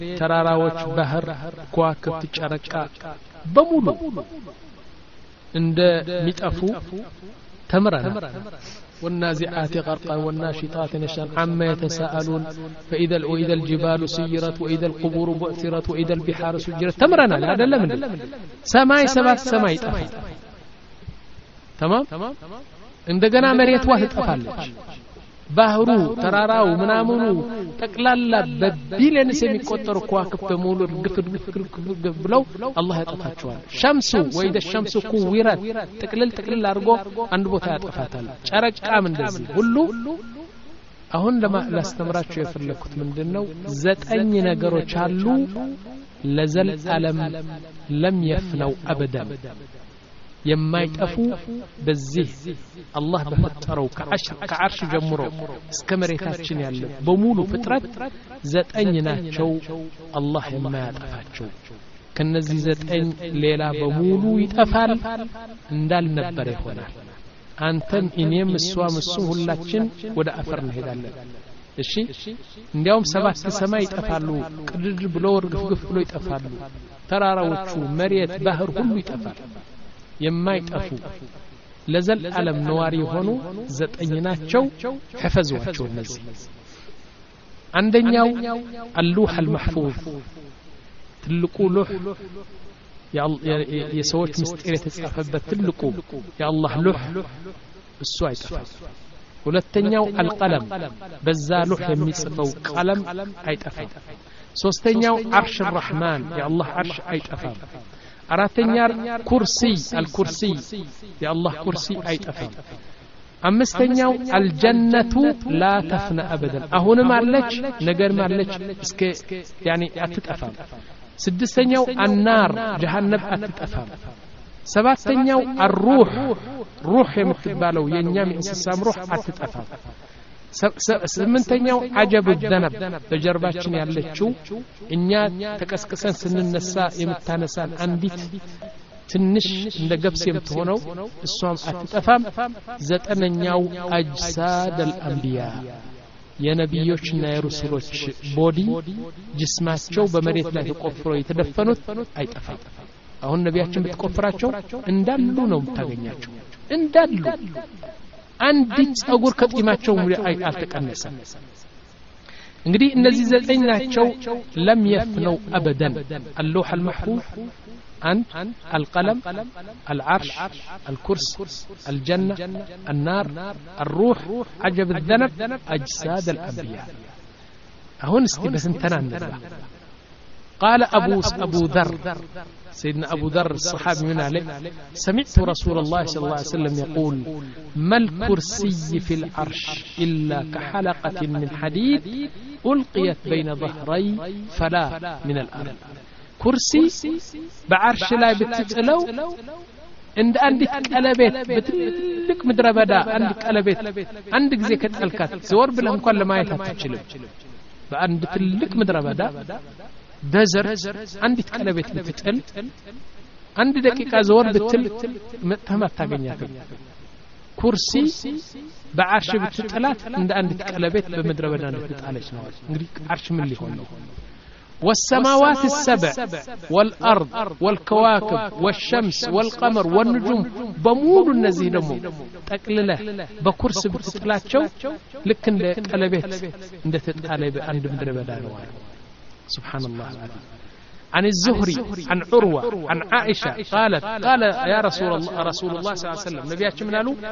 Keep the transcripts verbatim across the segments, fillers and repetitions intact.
ተራራዎች ባህር ከዋክብት ጨረቃ በሙሉ እንደ ሚጠፉ ተምረናል والنازعات غرقا والناشطات نشطا عما يتساءلون فإذا وإذا الجبال سيرت وإذا القبور بعثرت وإذا البحار سجرت تمرنا هذا لا من سماي سبات سماي طفى تمام እንደገና መሬቷ ትጠፋለች ባህሩ ተራራው ምናምኑ ተቅላላ በቢሊየንስ የሚቆጠሩ ከዋክብት በሙሉ ግፍ ግፍ ብለው አላህ ያጠፋቸዋል ሸምሱ ወይደ ሸምሱ ኩዊራት ጥቅልል ጥቅልል አድርጎ አንድ ቦታ ያጠፋታል ጨረቃም እንደዚህ ሁሉ አሁን ለማስተምራችሁ የፈለኩት ምንድነው ዘጠኝ ነገሮች አሉ ለዘላለም ለም يفنوا ابدا የማይጠፉ በዚህ አላህ በፈጠረው ከዓርሽ ጀምሮ እስከ መሬታችን ያለ በሙሉ ፍጥረት ዘጠኝ ናቸው አላህ የማያጠፋቸው ከነዚህ ዘጠኝ ሌላ በሙሉ ይጠፋል እንዳልነበረ ይሆናል አንተም እኔም እሷም እሱ ሁላችን ወደ አፈር እንሄዳለን እሺ እንዲያውም ሰባት ሰማይ ይጠፋሉ ቅድድ ብሎ ወርግፍግፍ ብሎ ይጠፋሉ ተራራዎቹ መሬት ባህር ሁሉ ይጠፋል የማይጠፉ ለዘላለም ነዋሪ ሆኑ ዘጠኝ ናቸው حفظዋቸው እነዚህ አንደኛው اللوح المحفوظ ትልቁ ሉህ የሰዎች ምስጢር የተጻፈበት ትልቁ የአላህ ሉህ እሱ አይጠፋም ሁለተኛው القلم በዛ ሉህ የሚጽፈው ቀለም አይጠፋም ሶስተኛው عرش الرحمن የአላህ عرش አይጠፋም አራተኛ ኩርሲ አልኩርሲ የአላህ ኩርሲ አይጠፋም አምስተኛው አልጀነቱ ላ ተፍና አበደን አሁንም አለች ነገር ማለች እስከ ያኒ አትጠፋም ስድስተኛው النار جهنم አትጠፋም ሰባተኛው الروح روح የምትባለው የኛም እንስሳም روح አትጠፋም ስምንተኛው عجب الذنب በጀርባችን ያለችው እኛ ተቀስቅሰን ስንነሳ የምታነሳን አንዲት ትንሽ እንደ ገብስ የምትሆነው እሷም አትጠፋም ዘጠነኛው አጅሳድ الانبياء የነብዮችና የሩሱሎች ቦዲ ጅስማቸው በመሬት ላይ ተቆፍሮ የተደፈኑት አይጠፋም አሁን ነብያችን ብትቆፍራቸው እንዳሉ ነው የምታገኛቸው እንዳሉ አንድ ጸጉር ከጢማቸው አልተቀነሰም እንግዲህ እነዚህ ዘጠኝ ናቸው ለም يفنوا ابدا اللوح المحفوظ عند القلم العرش الكرسي الجنة النار الروح عجب الذنب أجساد الأنبياء هون استبسنتنا النبا قال أبو, أبو ذر سيدنا أبو ذر الصحابي من عليه سمعت رسول الله صلى الله عليه وسلم يقول ما الكرسي في العرش إلا كحلقة من حديد ألقيت بين ظهري فلا من الأرض كرسي بعرش لا بتتقلو عند عندك قلبت بتلك مدرة بدا عندك قلبت عندك زي كتلكات زور بلا مكان لما يتحتشلم فعند تلك مدرة بدا دزر عندك قلبت بتتقل عند دقيقة زور بتل متهمة تاقنياتك كرسي بعرش بتتقلات عند عندك قلبت بمدرة بدا بتتقلش نوال عرش من اللي هون والسماوات السبع والأرض والكواكب والشمس والقمر والنجوم بمول النزيه دمو تقلله بكرسي بتطلعቸው ልክ እንደ ቀለበት እንደ ተጣለበ አንድ ምድረ በዳ ነው سبحان الله العظيم عن الزهري عن عروة عن عائشة قالت قال يا رسول الله رسول الله صلى الله عليه وسلم نبياتنا من قالوا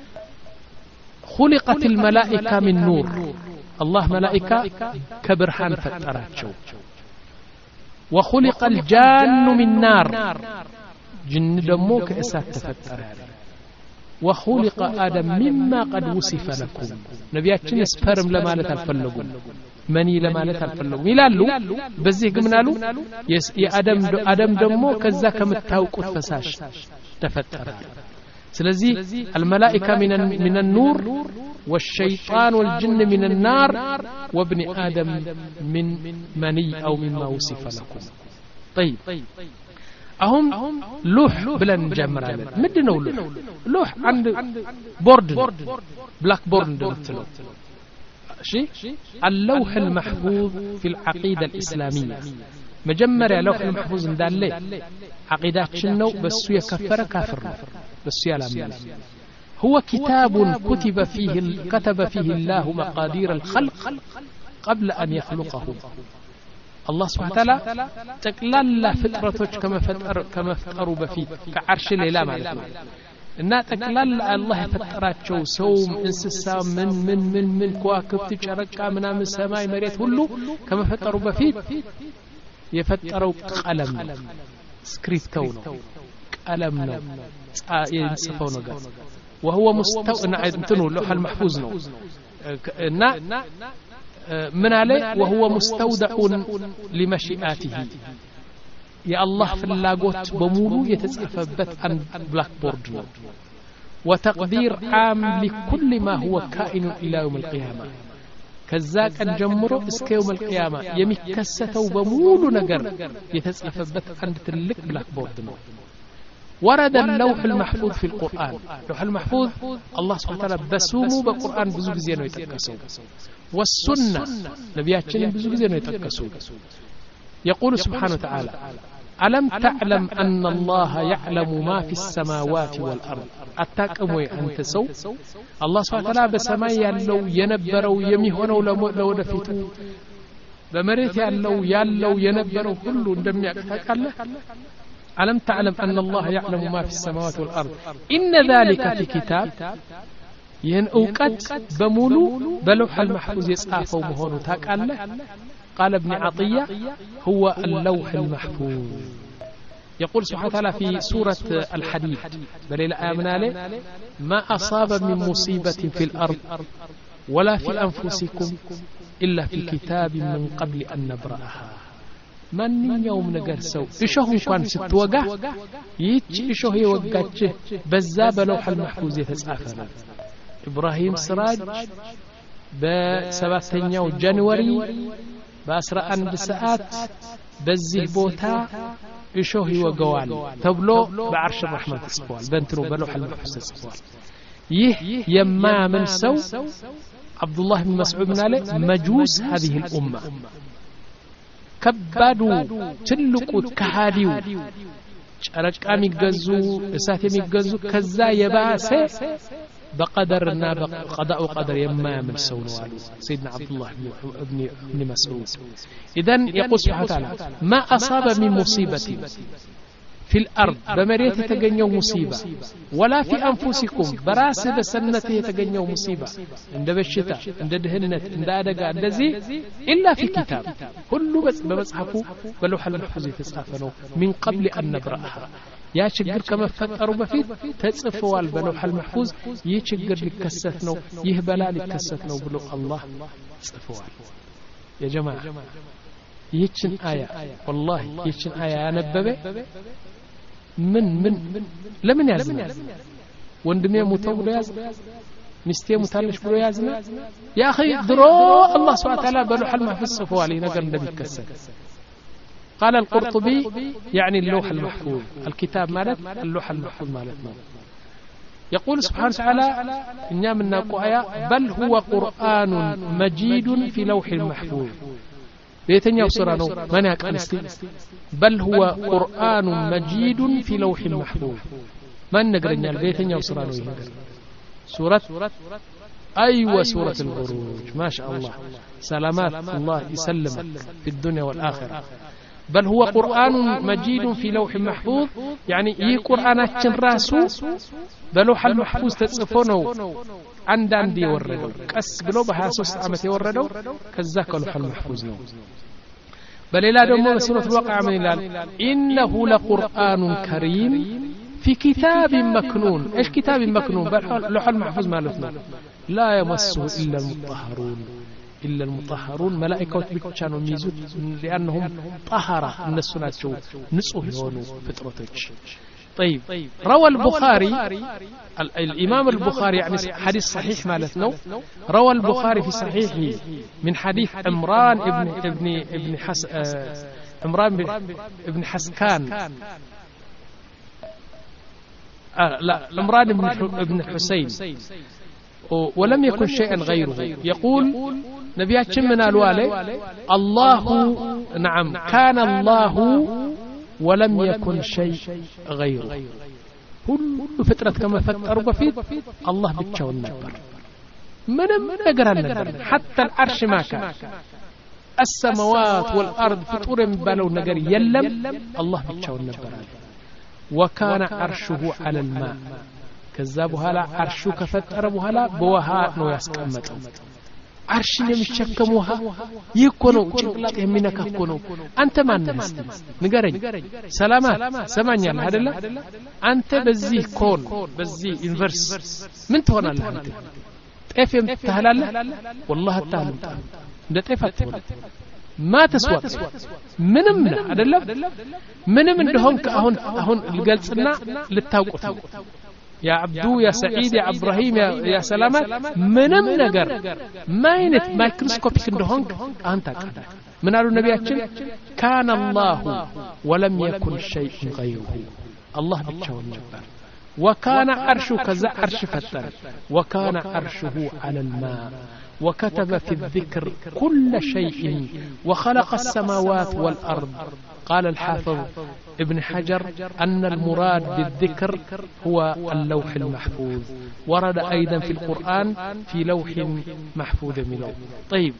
خلقت الملائكة من نور الله ملائكة كبرهان فتراتشو وخلق الجان من نار جن دمو كأسات تفتر وخلق آدم مما قد وصف لكم نبياتنا سبرم لمالة الفلقون مني لمالة الفلقون يلالو بزيه قمنالو يا آدم آدم دمو كذا كمتاوقت فساش تفتر سلزي الملائكة من من النور والشيطان والجن من النار وابن آدم من مني أو مما وصف لكم طيب أهم لوح بلن جمر على مدنو لوح لوح عند بورد بلاك بورد دلتلو شيء اللوح المحفوظ في العقيدة الإسلامية مجمر لوح المحفوظ ندالي عقيداتنا بس يكفر كافر بس يلام هو كتاب كتب فيه كتب فيه الله مقادير الخلق قبل أن يخلقه الله سبحانه وتعالى تقلل فطرتك كما فطر كما فطروا بفيت كعرش ليلى معناته እና ተቀላል አላህ የፈጠራቸው ሰውም እንስሳ ምን ምን ምን ምን ከዋክብት ጨረቃ ምናምን ሰማይ መሬት ሁሉ ከመፈጠሩ በፊት የፈጠረው ቀለም ስክሪፕተው ነው ቀለም ነው የጽፈው ነገር وهو مستوى እንትኑ لوح المحفوظ ነው እና من عليه وهو مستودع لمشيئاته يا الله فلاغوت بمولو يتصفبت عن بلاك بورد وتقدير عام لكل ما هو كائن الى يوم القيامه كذاك انجمرو اسك يوم القيامه يمكستو بمولو نجر يتصفبت عند تلك بلاك بورد ورد اللوح المحفوظ في القرآن اللوح المحفوظ الله سبحانه وتعالى بسومو بالقرآن بزو غزي ነው يتكسو والسنة نبياتنا بزو غزي ነው يتكسو يقول سبحانه وتعالى ألم تعلم أن الله يعلم ما في السماوات والأرض أتاكمو أنت سو الله سبحانه وتعالى بسماء يالو ينبرو يميهونو لودفيتو بمريت يالو يالو ينبرو كله እንደሚያውቅ ታውቃለህ ألم تعلم أن الله يعلم ما في السماوات والأرض إن ذلك في كتاب ين أوقات بمولو بلوح المحفوظ يصافو مهونو ታውቃለህ قال ابن عطية هو اللوح المحفوظ يقول سبحانه وتعالى في سورة الحديد بل آمنا له ما أصاب من مصيبة في الأرض ولا في أنفسكم إلا في كتاب من قبل أن نبرأها من يوم نقرسو إشوه كان ستوقع يتش إشوه يوقعش بزاب لوح المحفوظ يتسعفنا إبراهيم سراج بسبعتين يوم جانوري بأسرع عند ساعات بزيه بوتا إشوه يوقعوال تبلو بعرش الرحمن تصفوال بنترو بلوح المحفوظ تصفوال يه يما من سو عبد الله بن مسعود من عليه مجوس هذه الأمة كبادو تلقوا كهاديو ጨረቃ የሚገዙ እሳት የሚገዙ ከዛ የባሰ بقدرنا بقضاء وقدر يما من سونوال سيدنا عبد الله بن ابن مسعود اذا يقول سبحانه وتعالى ما اصاب من مصيبه في الارض بمريت يتغنيو مصيبه ولا في انفسكم براس بسنته يتغنيو مصيبه عند بشتا عند دهنت عند ادغا እንደዚህ الا في كتاب كله بمصحفه بلوح المحفوظ يتصافنوا من قبل ان نبراها يا ችግር ከመፈጠሩ በፊት ተጽፈዋል በለውህ المحفوظ ይህ ችግር ሊከሰት ነው ይህ በላ ሊከሰት ነው ብሎ አላህ ጽፈዋል يا جماعه ይህችን አያ والله ይህችን አያ ያነበበ من من لمن يازنا ወንድሜ ሞተው ብሎ ያዝ ሚስቴ ሞታለች ብሎ ያዝና يا اخي ድሮ الله سبحانه وتعالى በለውህ المحفوظ ጽፈዋል ይህ ነገር እንደሚከሰት قال القرطبي يعني اللوح المحفوظ الكتاب مالت اللوح المحفوظ مالتنا يقول سبحانه وتعالى إننا من نقوى بل هو قرآن مجيد في لوح محفوظ بيتن يوصرانو من يقنستي بل هو قرآن مجيد في لوح محفوظ من نقرن بيتن يوصرانو سورة أيوة سورة البروج ما شاء الله سلامات الله يسلمك في الدنيا والآخرة بل هو قرآن مجيد في لوح محفوظ يعني يه قرآنات راسو بلوح المحفوظ تصفونه عند عند يوردو قس بلو بها ሶስት ዓመት يوردو كذاك لوح المحفوظ ነው بل لا دمو سورة الواقع من الال إنه لقرآن كريم في كتاب مكنون إيش كتاب مكنون لوح المحفوظ مالتنا لا يمسه إلا المطهرون إلا المطهرون ملائكة بيتشانو ميزوت لأنهم طهرة الناس ناتشو نصوه يونو فطرتك طيب روى البخاري الإمام البخاري يعني حديث صحيح مالتنا روى البخاري في صحيحه من حديث عمران ابن ابن ابن حس عمران ابن حسكان آه لا عمران ابن ابن حسين ولم يكن شيئا غيره يقول نبياتنا من قالوا عليه الله نعم كان الله ولم يكن شيء غيره كل فترة كما فتروا بفيد الله بتشاون نبر ምንም ነገር አልነበረም حتى العرش ما كان السماوات والارض ፍጡር የሚባለው ነገር የለም አላህ ብቻውን ነበር وكان عرشه على الماء ከዛ በኋላ አርሹ ከፈጠረ በኋላ በውሃ ነው ያስቀመጠው አርሽን የሚሸከም ውሃ ይኮ ነው ጭንቅላት የሚነካኮ ነው አንተ ማን ነህ ንገረኝ ሰላማት ሰማኛል አይደለ አንተ በዚህ ኮን በዚህ ዩኒቨርስ ምን ትሆናለህ አንተ ጤፍ የምትታህላለህ والله አታህልም እንደ ጤፍ አትሆን ما تسوى ምንም አይደለም ምንም እንደሆንክ አሁን አሁን ልገልጽና ልታውቁት يا عبدو يا سعيد يا ابراهيم يا يا سلامات منم نجر ما ينت مايكروسكوبيك እንደሆንክ አንተ አቀዳ ምን አሉ ነቢያችን كان الله ولم يكن شيء غيره الله ብቻውን ነበር وكان عرشه كذا عرش فتر وكان عرشه على الماء وكتب في الذكر كل شيء وخلق السماوات والأرض قال الحافظ ابن حجر أن المراد بالذكر هو اللوح المحفوظ ورد أيضا في القرآن في لوح محفوظ منه طيب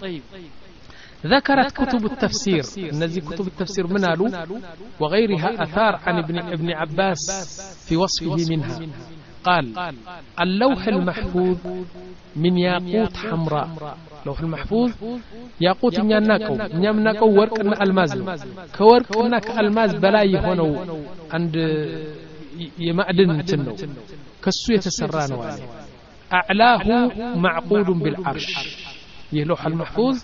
ذكرت كتب التفسير الذي كتب التفسير منالو وغيرها أثار عن ابن, ابن عباس في وصفه منها قال اللوح المحفوظ من ياقوت حمراء لوح المحفوظ ياقوت نياناكو نيامناكو ورقنا الماز كورقنا كالماز بلاي هونو عند يمأدن تنو كسو يتسرى نوالي أعلاه معقود بالعرش يلوح المحفوظ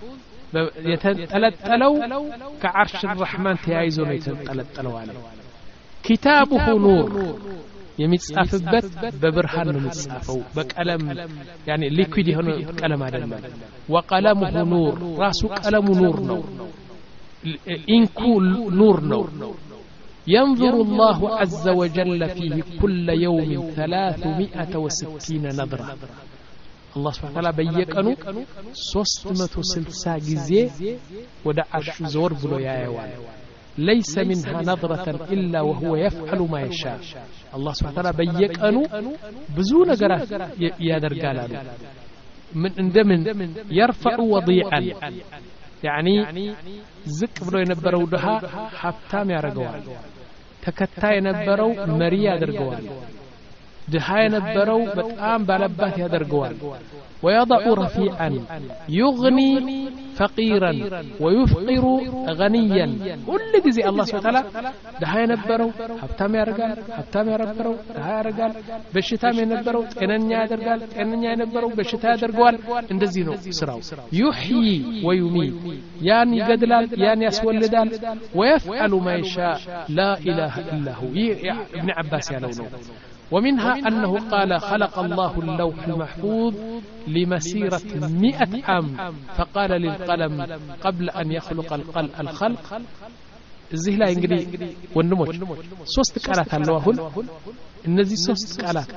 يتلتلو كعرش الرحمن تيايزون يتلتلو عليه كتابه نور የሚጻፍበት በብርሃን ነው የሚጻፈው በቀለም يعني ሊኩዊድ የሆነ ቀለም አይደለም وقلمه نور ራሱ ቀለሙ ኑር ነው ኢንኩ ኑር ነው ينظر الله عز وجل فيه كل يوم ثلاثمائة وستين نظرة الله سبحانه وتعالى በየቀኑ ሶስት መቶ ስልሳ ጊዜ ወደ አርሹ ዞር ብሎ ያያዋል ليس منها نظرة إلا وهو يفعل ما يشاء الله سبحانه وتعالى بيقنو بزو نغرات يادرغال من اندمن يرفع وضيعا يعني زق بلو ينبرو دها حبتام يارغوال تكتا ينبرو مري يادرغوال دها ينبرو بطعام بالبات يادرغوال ويضع رفيعا يغني فقيرا ويفقر غنيا كل جزء الله سبحانه وتعالى ده ينبرو حبتام يرجال حبتام يربرو ده يرجال بشتام ينبرو تننيا يرجال تننيا ينبرو بشتا يرجال እንደዚህ ነው ስራው يحيي ويميت يعني يقدلال يعني يسولدال ويفعل ما يشاء لا اله الا هو ابن عباس يا لونو ومنها أنه قال خلق الله اللوح المحفوظ لمسيرة مئة عام فقال للقلم قبل أن يخلق القلب الخلق الزهلا ينقلي والنموت سوست قالات اللوهن النزي سوست قالات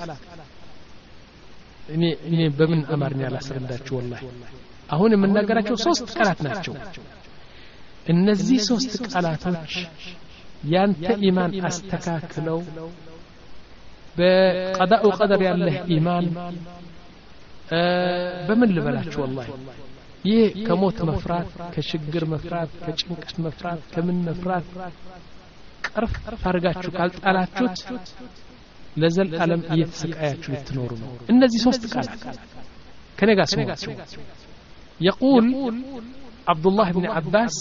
إني إني بمن أمرني على سرداتش والله أهون من نقراتشو سوست قالات ناتشو النزي سوست قالاتوش يانت إيمان أستكاكلو بقضاء وقدر ያለህ ኢማን በምን ልበላችሁ والله ይህ ከሞት መፍራት ከችግር መፍራት ከጭንቀት መፍራት ከምን መፍራት ቀርፍ ፈርጋችሁ ካልጣላችሁት ለዘላለም እየተሰቃያችሁ ልትኖሩ ነው እነዚህ ሶስት ቃላት ከኔ ጋር ስሙት يقول عبد الله بن عباس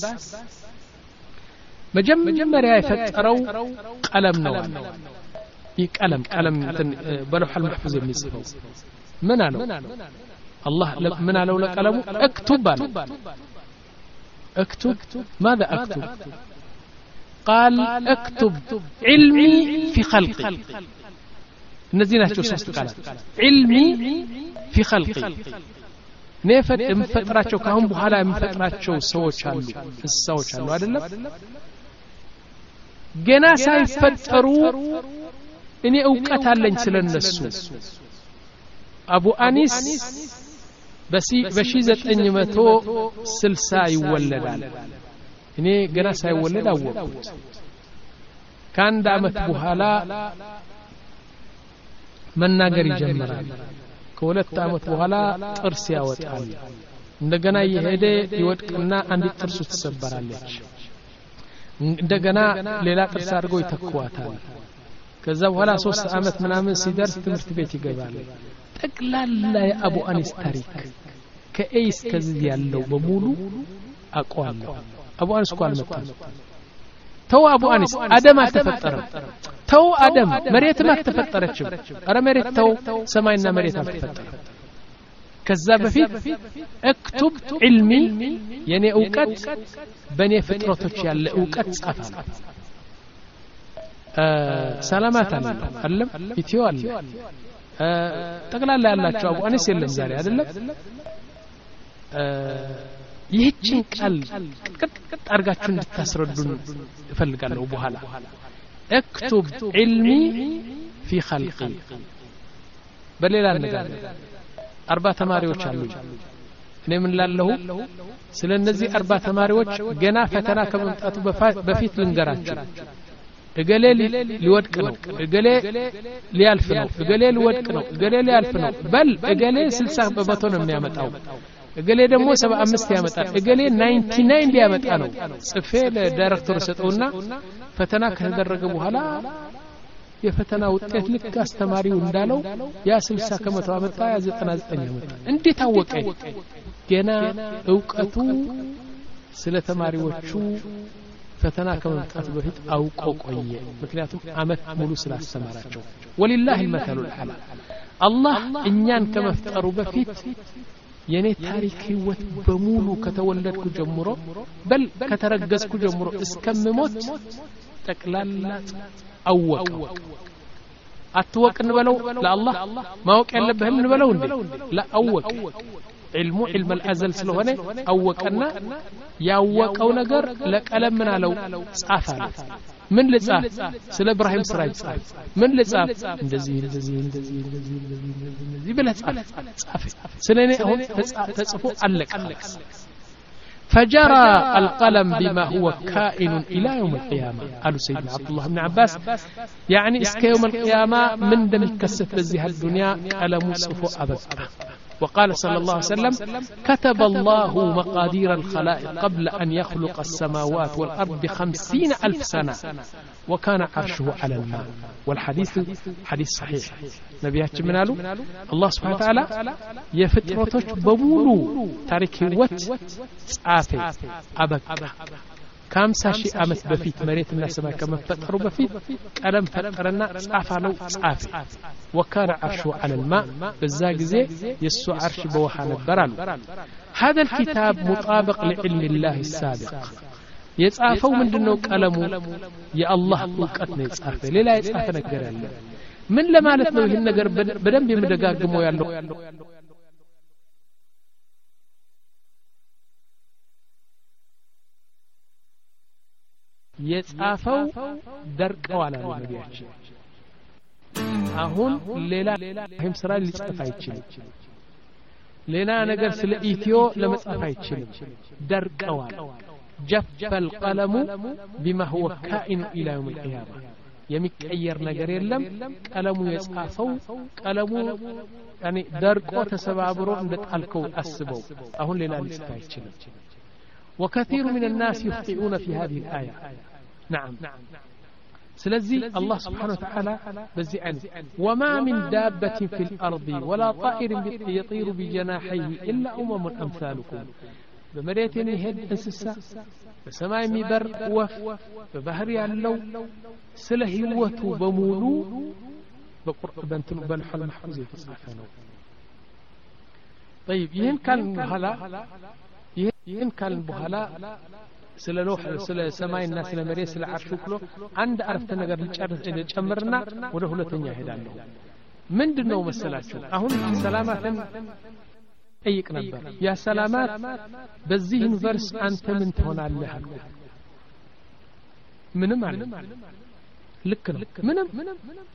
መጀመሪያ የፈጠረው ቀለም ነው قلم قلم بلوح المحفوظ የሚጽፈው ምን አለው الله ምን አለው ለቀለሙ اكتب አለው اكتب ماذا اكتب قال اكتب علمي في خلقي እነዚህ ናቸው ሶስት ቃላት علمي في خلقي ነፈት የምፈጥራቸው ካሁን በኋላ የምፈጥራቸው ሰዎች አሉ እንስሳዎች አሉ አይደለም ገና ሳይፈጠሩ እኔ እውቀት አለኝ ስለነሱ أبو أنيس بسي بشي ዘጠኝ መቶ ስልሳ ይወለዳል እኔ ገና ሳይወለድ አወቅኩት ከአንድ አመት በኋላ መናገር ይጀምራል ከሁለት አመት በኋላ ጥርስ ያወጣል እንደገና ይሄደ ይወድቅና አንድ ጥርሱ ተሰበራለች እንደገና ሌላ ጥርስ አድርጎ ይተክዋታል ከዛ በኋላ ሶስት አመት ምናምን ሲደርስ ትምህርት ቤት ይገባል ጠቅላላ የአቡ አኒስ ታሪክ ከኤስ ከዚህ ያለው በሙሉ አቋለው አቡ አኒስ ቋል መጣ ተው አቡ አኒስ አደም አልተፈጠረም ተው አደም መሬትም አልተፈጠረችም አረ መሬት ተው ሰማይና መሬት አልተፈጠረም ከዛ በፊት እክቱብ ዒልሚ የኔ ዕውቀት በኔ ፍጥረቶች ያለ ዕውቀት ጻፈ ሰላማት አለ አይደለም ኢትዮ አለ ጠቅላላ ያላችሁ አቡ አኒስ የለም ዛሬ አይደለም ይህችን ቃል ቅጥቅጥ አርጋችሁ እንድታስረዱን እፈልጋለሁ በኋላ اكتب علمي في خلقي በሌላ ነገር አርባ ተማሪዎች አሉ እኔ ምን ላለሁ ስለነዚህ አርባ ተማሪዎች ገና ፈተና ከመምጣቱ በፊት ልንገራችሁ እገሌ ሊወድቅ ነው እገሌ ሊያልፍ ነው እገሌ ሊወድቅ ነው እገሌ ሊያልፍ ነው በል እገሌ ስልሳ በመቶ ነው የሚያመጣው እገሌ ደግሞ ሰባ አምስት ያመጣል እገሌ ዘጠና ዘጠኝ ሊያመጣ ነው ጽፌ ለዳይሬክተር ሰጠውና ፈተና ከተደረገ በኋላ የፈተና ውጤት ልክ አስተማሪው እንዳለው ያ ስልሳ ከመቶ አመጣ ያ ዘጠና ዘጠኝ ያመጣ እንዴት አወቀ ገና ዕውቀቱ ስለ ተማሪዎቹ ፈተና ከመምጣቱ በፊት አውቆ ቆየ ምክንያቱም አመት ሙሉ ስላስተማራቸው ወሊላሂ المثل الأعلى አላህ እኛን ከመፍጠሩ በፊት የኔ ታሪክ ህይወት በሙሉ ከተወለድኩ ጀምሮ በል ከተረገዝኩ ጀምሮ እስከምሞት ጠቅላላ አወቀው አትወቅን በለው ለአላህ ማወቅ ያለብህን በለው እንዴ ለአወቅ علم علم الازل ስለሆነ አወቀና ያወቀው ነገር ለቀለም ምን አለው ጻፋል ምን ልጻፍ ስለ ኢብራሂም ስራ ይጻፍ ምን ልጻፍ እንደዚህ እንደዚህ እንደዚህ እንደዚህ እንደዚህ ብለህ ጻፍ ስለኔ አሁን ተጽፎ አለቀ فجرى القلم بما هو كائن إلى يوم القيامة قالوا سيدنا عبد الله بن عباس يعني اسك يوم القيامة من دم يكسف بزيها الدنيا قلم صفو أبقى وقال صلى الله عليه وسلم كتب الله مقادير الخلائق قبل أن يخلق السماوات والأرض بخمسين ألف سنة وكان عرشه على الماء والحديث حديث صحيح نبيات منالو الله سبحانه وتعالى يفترتوش بمولو تاريخ وات صافي أبقى كم ساشي أمت بفيت مريت الناس ما كم فتروا بفيت قلم فترنا صافلو صافي وكان عرشه على الماء بالزاق زي يسو عرش بوحى نبرالو هذا الكتاب مطابق لعلم الله السابق يتصافوا من دنو قلمو يا الله وقتنا يتصافى ليلا يتصافى نجر يالله من لمالت ነው ይሄን ነገር በደንብ የምደጋግመው ያለው የጻፈው ደርቀዋል አለ ነብያችን አሁን ሌላ ይሄም ስራ ሊጽፍ አይችልም ሌላ ነገር ስለ ኢትዮ ለመጻፍ አይችልም ደርቀዋል جف القلم بما هو كائن الى يوم القيامه የሚቀየር ነገር የለም ቀለሙ የጻፈው ቀለሙ يعني ደርቆ ተሰባብሮ እንደጣልከው አስበው አሁን ሌላ ሊጽፍ አይችልም وكثير من الناس يخطئون في هذه الآية نعم سلزي الله سبحانه وتعالى بزي عنه وما من دابة في الأرض ولا طائر يطير بجناحيه إلا أمم أمثالكم بمريتين هد انسسا بسماء مبر وف ببهر يعلو سلهيوة بمولو بقرآن بلح المحفوظ يتصعفنه طيب يهن كان هلا ይህን ካልን በኋላ ስለ ሎህ ስለ ሰማይና ስለ መሬት ስለ አርሹ ብሎ አንድ አረፍተ ነገር ልጨርስ ልጨምርና ወደ ሁለተኛ ሄዳለሁ ምንድነው መሰላችሁ አሁን ሰላማትን ጠይቅ ነበር ያ ሰላማት በዚህ ዩኒቨርስ አንተ ምን ትሆናለህ አልኩ ምንም አለ ልክ ነው ምንም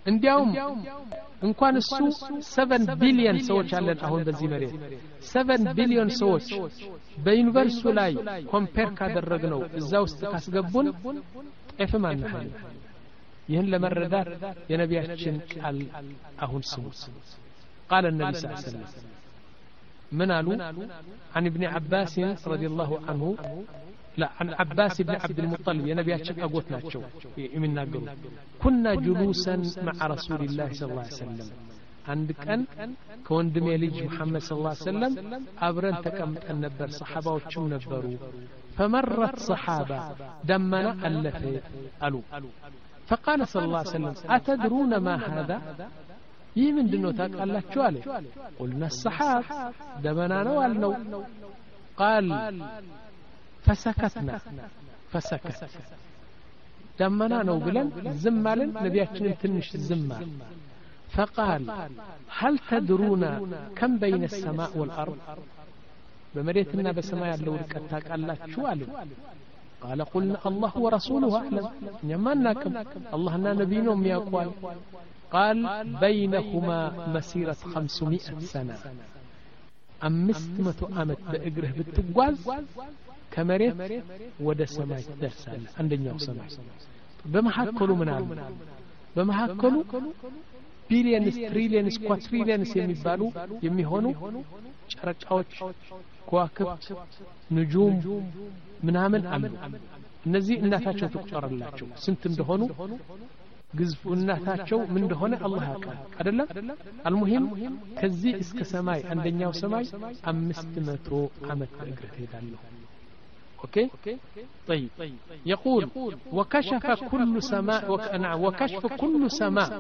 እንዲያውም እንኳን እሱ seven ቢሊዮን ሰዎች አለን አሁን በዚህ መሬት seven ቢሊዮን ሰዎች በዩኒቨርሱ ላይ ኮምፔር ካደረግነው እዛ ውስጥ ካስገቡን ጤፍም አንሐል ይህን ለመረዳት የነቢያችን ቃል አሁን ስሙ قال النبي صلى الله عليه وسلم من قالوا عن ابن عباس رضي الله عنه لا عن عباس بن عبد المطلب يا نبياتنا اقوت ناتشو يمناغرو كنا جلوسا مع رسول الله صلى الله عليه وسلم عندك ان كوندم يلج محمد صلى الله عليه وسلم ابرن تقمطن نبر صحاباዎችም ነበሩ فمرت صحابه دمنا الف قالوا فقال صلى الله عليه وسلم اتدرون ما هذا ይህ ምንድነው ታውቃላችሁ አለ قلنا الصحاب دمنا ነው አልነው قال فسكتنا فسكت دمنا ነው ብለን ዝም አለን ነቢያችንን ትንሽ ዝም አለ فقال هل تدرون كم بين السماء والارض በመሬትና በሰማይ ያለው ርቀት ታውቃላችሁ አለ قال قلنا الله ورسوله اعلم ما ناكم اللهنا نبينا የሚያውቁ قال بينهما مسيرة خمسمائة سنة أمست متو أمت بإقره بالتقواز كمريت ودى سماء درسال عندنا سماء بما حكلوا من عالم بما حكلوا بليونس تريليونس كواتريليونس يميبالو يميهونو شركاوش كواكبت نجوم منامن عمل እነዚህ እናታቸው ተቆጠረላቸው ስንት እንደሆኑ ግዝፉናታቸው ምን እንደሆነ አላህ ያውቃል አይደለም አልሙሂም ከዚህ እስከ ሰማይ አንደኛው ሰማይ አምስት መቶ አመት እግር ትሄዳለህ اوكي طيب يقول وكشف كل سماء وكأنع وكشف كل سماء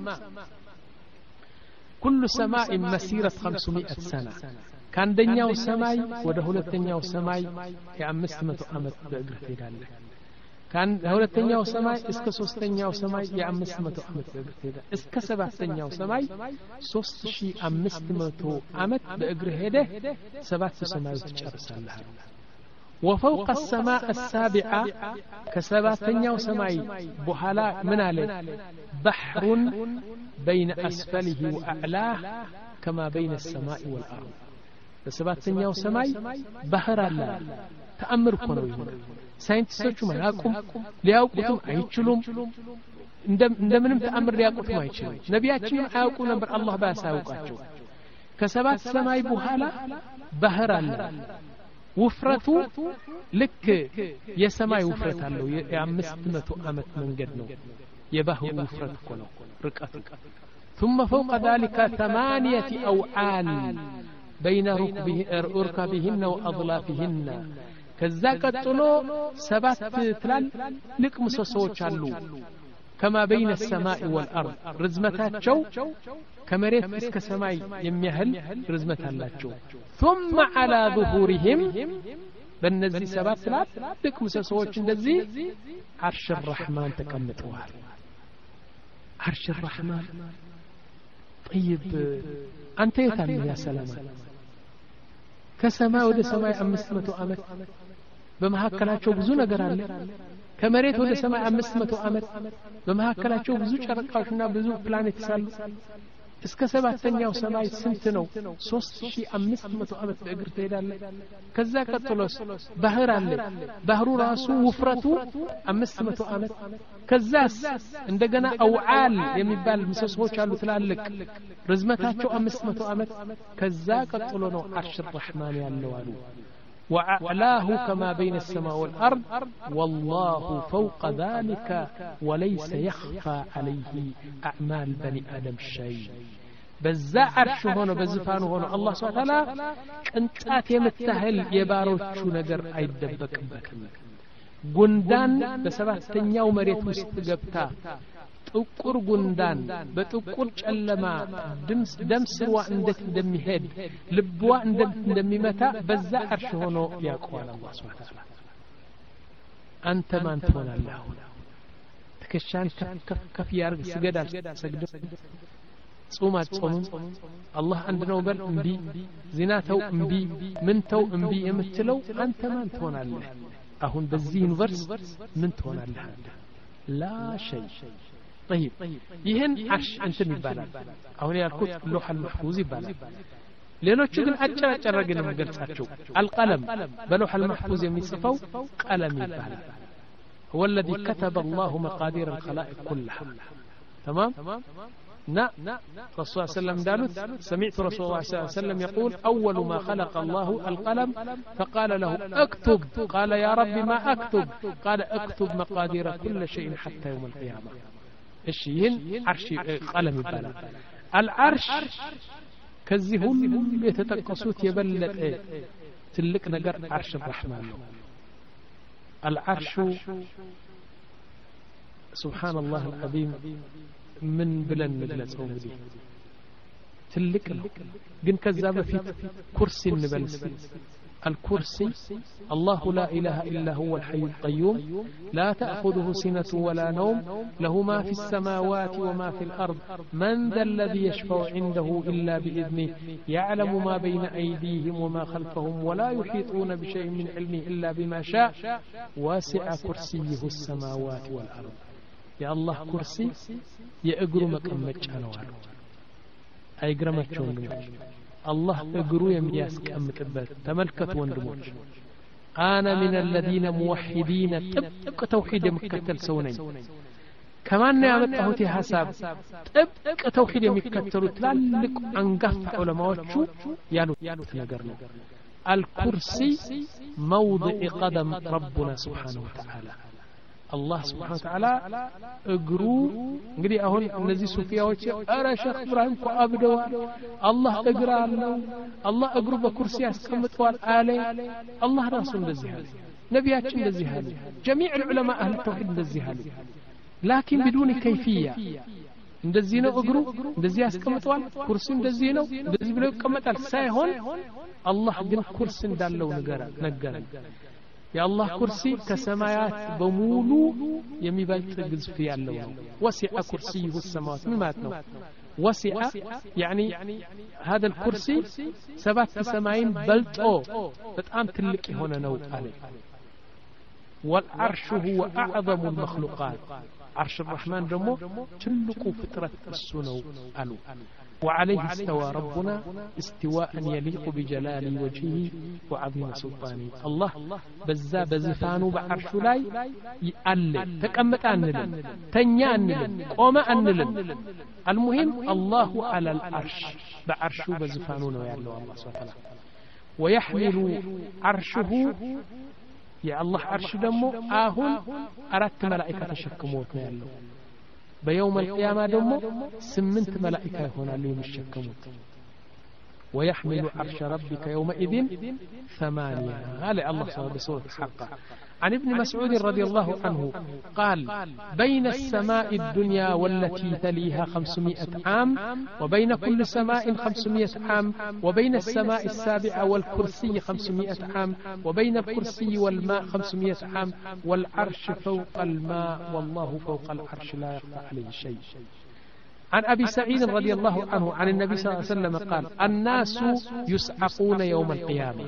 كل سماء مسيرة خمسمائة سنة كان دنياو سماي وده ሁለተኛው ሰማይ የአምስት መቶ አመት በእግር ትሄዳለህ كان ሁለተኛው ሰማይ እስከ ሶስተኛው ሰማይ የአምስት መቶ አመት በእግር ሄደ እስከ ሰባተኛው ሰማይ ሶስት ሺህ አምስት መቶ አመት በእግር ሄደ ሰባት ሰማዮች ተጨርሳለህ وفوق السماء السابعة كسباتኛው ሰማይ በኋላ ምን አለ بحر بين أسفله وأعلاه كما بين السماء والأرض በሰባተኛው ሰማይ ባህር አለ ተአምር እኮ ነው ይሄ ሳይንቲስቶቹ ማያውቁም ሊያውቁትም አይችሉም እንደምንም ተአምር ሊያውቁትም አይችሉም ነቢያችንም አያውቁ ነበር አላህ ባያሳውቃቸው ከሰባት ሰማይ በኋላ ባህር አለ ውፍረቱ ልክ የሰማይ ውፍረት አለው የአምስት መቶ አመት መንገድ ነው የባህሩ ውፍረት እኮ ነው ርቀቱ ثم فوق ذلك ثمانية أوعال بين ركبهن وأضلافهن ከዛ ቀጥሎ ሰባት ትላልቅ ምሰሶዎች አሉ كما بين السماء والأرض رزمتاቸው ከመሬት እስከ ሰማይ የሚያህል ርዝመት አላቸው ثم على ظهورهم በእነዚህ ሰባት ትላልቅ ምሰሶዎች እንደዚህ عرش الرحمن ተቀምጠዋል عرش الرحمن طيب አንተ የታለ ያ ሰላም ከሰማይ ወደ ሰማይ አምስት መቶ አመት በመሐከላቸው ብዙ ነገር አለ ከመሬት ወደ ሰማይ አምስት መቶ አመት በመሐከላቸው ብዙ ጨረቃዎችና ብዙ ፕላኔት ሳሉ እስከ ሰባተኛው ሰማይ ስንት ነው ሶስት ሺህ አምስት መቶ አመት በእግር ትሄዳለህ ከዛ ቀጥሎስ ባህር አለ ባህሩ ራሱ ውፍረቱ አምስት መቶ አመት ከዛስ እንደገና አውዓል የሚባል ምሰሶች አሉ ትላልቅ ርዝመታቸው አምስት መቶ አመት ከዛ ቀጥሎ ነው አርሽ الرحمن ያለው አሉ وأعلاه كما بين السماء والأرض والله فوق ذلك وليس يخفى عليه أعمال بني آدم شيء بزا عرش هنا بزفان هنا الله سبحانه وتعالى كنتات يمتهل يباروچو ነገር አይደበቅበትም ጉንዳን በሰባተኛው መሬት ውስጥ ገብታ ጥቁር ጉንዳን በጥቁር ጨለማ ድምስ ደምስዋ እንዴት እንደሚሄድ ልብዋ እንዴት እንደሚመታ በዛ አርሽ ሆኖ ያውቃል አላህ Subhanahu Wa Ta'ala አንተ ማን ትሆናለህ ተከሻን ከፍ ከፍ ያርግ ስገዳል ሰግድ ጾም አጾም አላህ አንድ ነው በል እንቢ ዚናተው እንቢ ምንተው እንቢ የምትለው አንተ ማን ትሆናለህ አሁን በዚህ ዩኒቨርስ ምን ትሆናለህ ላ ሸይ طيب ይህን አርሽ እንትን ይባላል አሁን ያልኩት ሎሐል መህፉዝ ይባላል ሌሎቹ ግን አጨራጨረግ ነው የሚገልጻቸው አልቀለም በሎሐል መህፉዝ የሚጽፈው ቀለም ይባላል هو الذي كتب الله مقادير الخلائق كلها تمام نا رسول الله صلى الله عليه وسلم دالت سمعت رسول الله صلى الله عليه وسلم يقول أول ما خلق الله القلم فقال له اكتب قال يا رب ما أكتب قال اكتب مقادير كل شيء حتى يوم القيامة الشيء عرش قلم يبالا العرش كذي هم يتتقصوت يبلت تلك نقر عرش الرحمن العرش سبحان الله العظيم من بلن مجلس ومدي تلك له قن كذاب في كرسي النبلس الكرسي الله لا إله إلا هو الحي القيوم لا تأخذه سنة ولا نوم له ما في السماوات وما في الأرض من ذا الذي يشفع عنده إلا بإذنه يعلم ما بين أيديهم وما خلفهم ولا يحيطون بشيء من علمه إلا بما شاء واسع كرسيه السماوات والأرض يا الله كرسي يأجر مكمج أنوار أي جرمت شون الله أجروا يمياس كأمتبت تملكت وندموج أنا من الذين موحدين تبقى توحيد مكتل سونين كمان نعمت أهوتي حساب تبقى توحيد مكتل تلالك أنقف علماء شو يانو يانو تنقرنا الكرسي موضع قدم ربنا سبحانه وتعالى الله سبحانه وتعالى اقرو እንግዲህ አሁን እነዚህ ሱፊያዎች አረ ሸህ ኢብራሂም እኮ አብደዋል አላህ እግር አለው አላህ እግሩ በኩርሲ ያስቀምጠዋል አለ አላህ ራሱ እንደዚህ አለ ነቢያችን እንደዚህ አለ جميع العلماء اهل التوحيد እንደዚህ አለ لكن بدون كيفيه እንደዚህ ነው እግሩ እንደዚህ ያስቀምጠዋል ኩርሲ እንደዚህ ነው እንደዚህ ብለው ይቀመጣል ሳይሆን አላህ ግን ኩርሲ እንዳለው ነገር ነገረን يا الله كرسي كسمايات بمولو يميبالت قذف يالله وسع كرسيه السماوات مماتنا وسع يعني هذا الكرسي سبات سماين بلتو بتقام تلك هنا نوت عليه والعرش هو أعظم المخلوقات عرش الرحمن رمو تلقوا فترة السنو ألو وعليه استوى ربنا استواء يليق بجلال وجهه وعظيم سلطانه الله بزا بزفانو بعرش لاي يقلل تقمط انلن تنيا انلن قوم انلن المهم الله على العرش بعرشه بزفانو نو يالله الله سبحانه وتعالى ويحمل عرشه يا الله عرش دمو اهون ارات ملائكه تشكموت نو يالله بيوم القيامة دمو سمنت ملائكة هنا اللي يمشكموت ويحمل عرش ربك يومئذ ثمانية هذا الله سبحانه بسورة حقا عن ابن مسعود رضي الله عنه قال بين السماء الدنيا والتي تليها خمسمائة عام وبين كل سماء خمسمائة عام وبين السماء السابعة والكرسي خمسمائة عام وبين الكرسي والماء خمسمائة عام والعرش فوق الماء والله فوق العرش لا يخفى عليه شيء عن أبي سعيد رضي الله عنه عن النبي صلى الله عليه وسلم قال الناس يسعقون يوم القيامة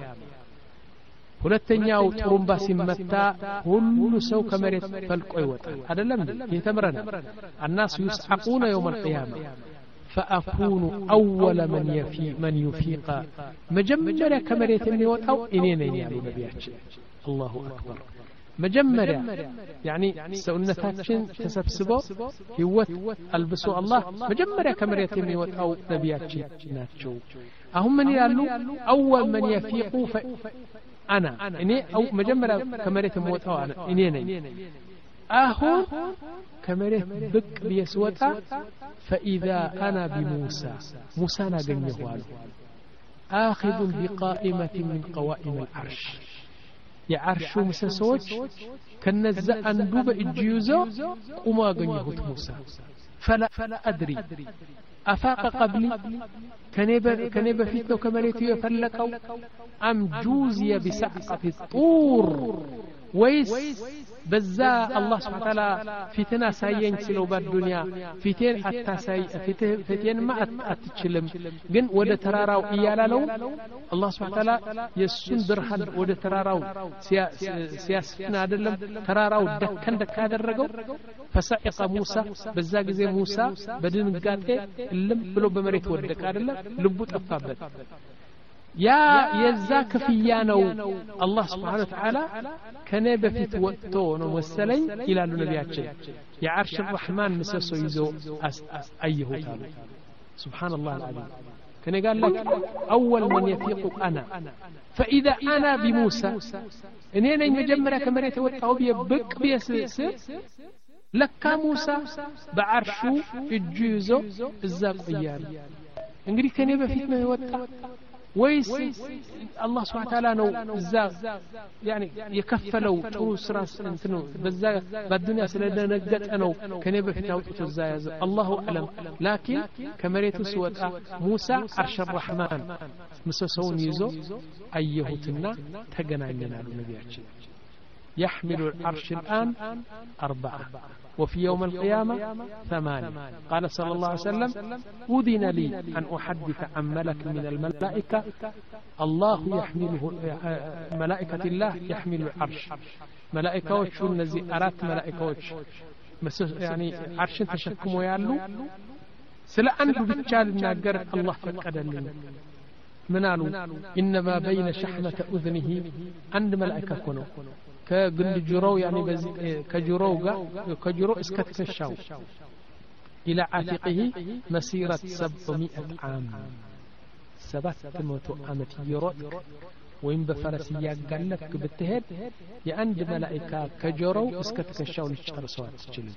ሁለተኛው ጥሩምባ ሲመታ ሁሉ ሰው ከመሬት ፈልቆ ይወጣል አይደለም የተመረነ الناس يسعقون يوم القيامة فأكون أول من يفي من يفيق مجمرة كمريت የሚወጣው እኔ ነኝ ያሉ ነቢያችን الله أكبر مجمرة يعني ሰውነታችን ተሰብስቦ ህይወት አልብሶ አላህ መጀመሪያ ከመሬት የሚወጣው ነቢያችን ናቸው አሁን ምን ይላሉ أول من يفيق أنا إني أو مجمرة كمريت موتها أنا إني ني أهو كمريت بك بيسوتا فإذا أنا بموسى موسى ناقنيه والو آخذ بقائمة من قوائم العرش يا عرش مسسوج كنزا أندوب إجيوزو وما قنيه موسى فلا, فلا أدري أفاق قبلي كنيبة كنيبة فيتنو كمريتي يفلقوا أم جوزي بسعقة الطور ወይስ በዛ አላህ Subhanahu Ta'ala ፊትና ሳየኝ ሲለው በዱንያ ፊቴን አታሳይ ፊቴንማ አትችልም ግን ወደ ተራራው እያላለው አላህ Subhanahu Ta'ala የሱን ብርሃን ወደ ተራራው ሲያስፍና አይደለም ተራራው ደከን ደካ ያደረገው فصعق موسى በዛ ጊዜ ሙሳ በድንጋጤ እልም ብሎ በመሬት ወደቀ አይደለም ልቡ ጠፋበት ያ የዛ ክፍያ ነው አላህ Subhanahu Wa Ta'ala ከኔ በፊት ወጥቶ ነው መሰለኝ ይላሉ ነቢያችን የዓርሽ الرحمن ምሰሶ ይዞ አየሁታል ሱብሃንአላህ አልዓዚም ከኔ ጋር ለክ اول من يفيق انا فاذا انا بموسى እኔ ነኝ መጀመሪያ ከመሬት ወጣው ቢብቅ ቢስስ ለካ ሙሳ በዓርሹ እጁ ይዞ እዛ ቆያል እንግዲህ ከኔ በፊት ነው የወጣ ወይስ አላህ Subhanahu Wa Ta'ala ነው እዛ يعني የከፈለው ጥሩ ስራ እንትን ነው በዛ በዱንያ ስለደነገጠ ነው ከኔ በፊት አውጥቶ እዛ ያዘ አላሁ አለም ላኪን ከመሬቱ ሲወጣ ሙሳ ዓርሽ الرحمن ምሰሶውን ይዞ አየሁትና ተገናኘናሉ ነቢያችን يحمل العرش الآن أربعة وفي يوم القيامة ثمانية قال صلى الله عليه وسلم أذن لي أن أحدث عن ملك من الملائكة الله يحمله ملائكة الله يحمل العرش ملائكة وشو النزي أرات ملائكة وش يعني عرش تشكموا يالو سلا أنه بالتالي الناقر الله فقد لنا منالو إنما بين شحمة أذنه عند ملائكة كنو كجند جرو يعني بزي كجرو كجرو اسكتكشاو إلى عاتقه مسيرة سبعمائة عام سبعمائة عامة يرو وين بفرسية قال لك بالتهد يعند ملائكة كجرو اسكتكشاو للشرسوات تجلي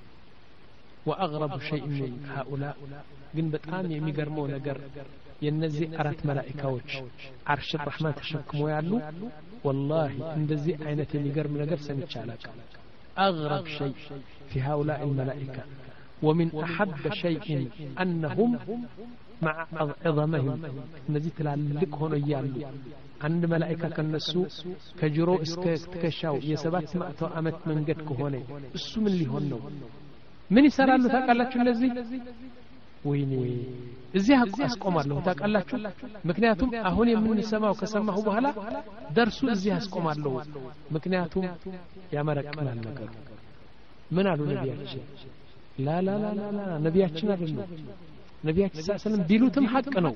وأغرب شيء من هؤلاء قن بتقام يميقرمو نقر ينزي أرات ملائكة عرش الرحمن تشكمو يعلو والله اندزي عينة يميقرم نقر سميتشالك أغرب شيء في هؤلاء الملائكة ومن أحب شيء أنهم مع عظمهم نزي تلالك هنا يعلو عند ملائكة كالنسو كجرو اسكتكشاو يسبات مأتو أمت من قدك هنا السو من اللي هنو من يسرى له تاقلاتشو الذي ويني እዚህ አስቆማለሁ ታውቃላችሁ ምክንያቱም አሁን የምንሰማው ከሰማሁ በኋላ ደርሱ እዚህ አስቆማለሁ ምክንያቱም ያመረቀናል ነገሩ ምን አሉ ነቢያችን ላ ላ ላ ላ ነቢያችን አይደለም ነቢያችን ሰለላሁ ቢሉትም ሐቅ ነው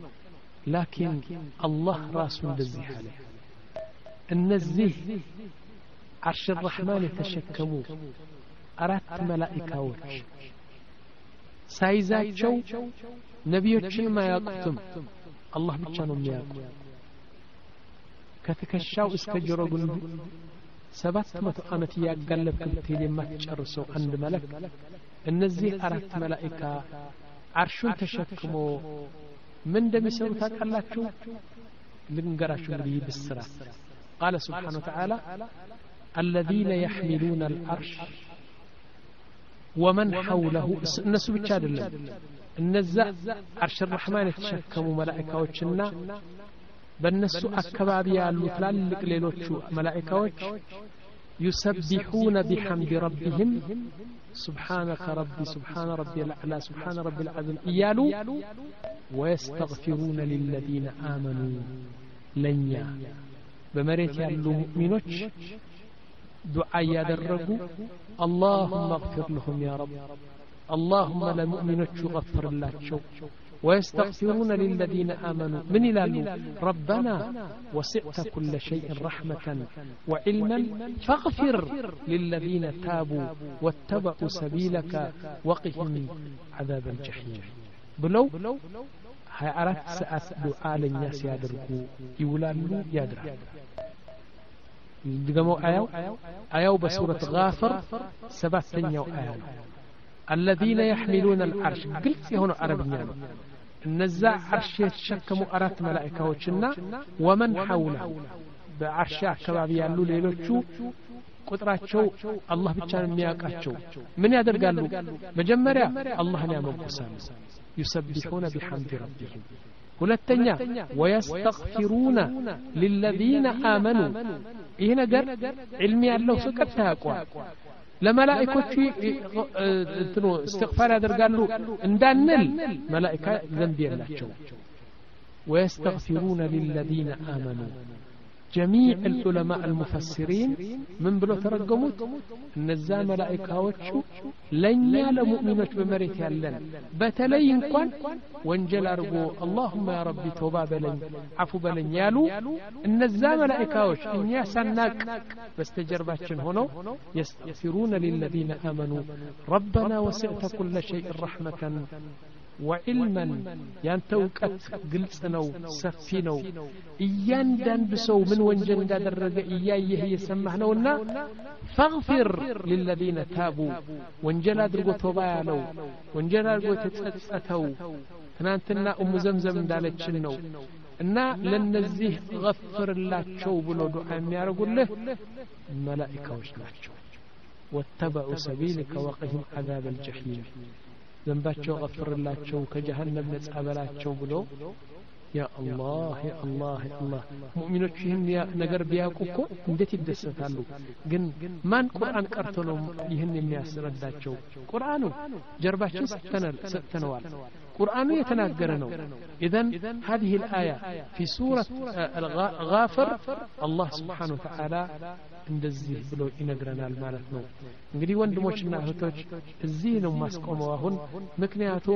ላኪን አላህ ራሱ እንደዚህ አለ እነዚህ ዓርሽ الرحمن የተሸከሙ አራት መላእክቶች ሳይዛቸው ነቢዮችን ማያውቁትም አላህ ብቻ ነው የሚያውቁ ከተከሻው እስከ ጆሮ ግንዱ ሰባት መቶ ዓመት ያጋለብክ ብትሄድ የማትጨርሰው አንድ መለክ እነዚህ አራት መላእክት ዓርሹን ተሸክሞ ምን እንደሚሰሩ ታውቃላችሁ ልንገራችሁ እንግዲህ ብስራት قال سبحانه وتعالى الذين يحملون العرش ومن حوله الناس ብቻ አይደለም እነዛ ዓርሽ الرحمن የተሸከሙ መላእክቶችና በእነሱ አካባቢ ያሉ ትላልቅ ሌሎቹ መላእክቶች يسبحون بحمد ربهم سبحانك ربي سبحان ربي الأعلى سبحان ربي العظيم إيالو ويستغفرون للذين آمنوا لنيا بمريت يالو مؤمنوش دعاء يادرقوا اللهم اغفر لهم يا رب اللهم لمؤمنوش غفر الله شو ويستغفرون للذين آمنوا من إلالو ربنا وسعت كل شيء رحمة وعلما فاغفر للذين تابوا واتبعوا سبيلك وقهم عذاب الجحيم بلو هاي أردت سأت دعاء للناس يادرقوا يولالو يادرق دقموا آيو آيو بسورة غافر سبعتين يو آيو الذين يحملون العرش قلت هنا عربيا النزاع عرش يتشكموا أرات ملائكة وشنا ومن حوله بعرش كبابي يالو ليلوشو قطراتشو الله بيتشان مياقاتشو من يادر قالوا مجمريا الله نعم القسام يسبحون بحمد ربهم ሁለተኛ ወይስተግፊሩና للذين آمنوا ይሄ ነገር ዒልም ያለው ሰው ቀጥታ ያውቃል ለመላእክቶቹ እንትኑ استغفار ያደርጋሉ እንዳንል መላእክት ዘንብ የላቸው ويستغفرون للذين آمنوا جميع العلماء المفسرين من بلو ترجموت النزا ملائكاوچو لنيا لمؤمنوች በመሬት ያለን በተለይ እንኳን ወንጀል አርጎ اللهم يا ربي توبه بلኝ عفو بلኝ ያሉ እነዛ መላእክቶች እኛ ሳናቅ በስተጀርባችን ሆነው يستغفرون للذين آمنوا ربنا وسعت كل شيء رحمة وعلما ያንተውቀት ግልጽ ነው ሰፊ ነው እያንዳንዱ ሰው ምን ወንጀል እንዳደረገ እያየህ እየሰማህ ነውና فاغفر للذين تابوا ወንጀል አድርጎ ተውባ ያለው ወንጀል አድርጎ ተጸጸተው ትናንትና ኡሙ ዘምዘም እንዳለችን ነው እና ለነዚህ غفرላቸው ብሎ ዱዓ የሚያደርጉልህ መላእክቶች ናቸው واتبعوا سبيلك وقهم عذاب الجحيم ذنباቸው غفرላቸው ከጀሃነም ነፃ በላቸው ብሎ ያ አላህ ያ አላህ ያ አላህ ሙእሚኖች ይህን ነገር ቢያውቁ እንዴት ይደሰታሉ ግን ማን ቁርአን ቀርቶ ነው ይህን የሚያስረዳቸው ቁርአኑ ጀርባችን ሰጥተነዋል ቁርአኑ የተናገረ ነው اذا هذه الايه في سوره الغافر الله سبحانه وتعالى እንደዚህ ብሎ ይነግረናል ማለት ነው እንግዲህ ወንድሞችና እህቶች እዚህ ነው ማስቆመው አሁን ምክንያቱም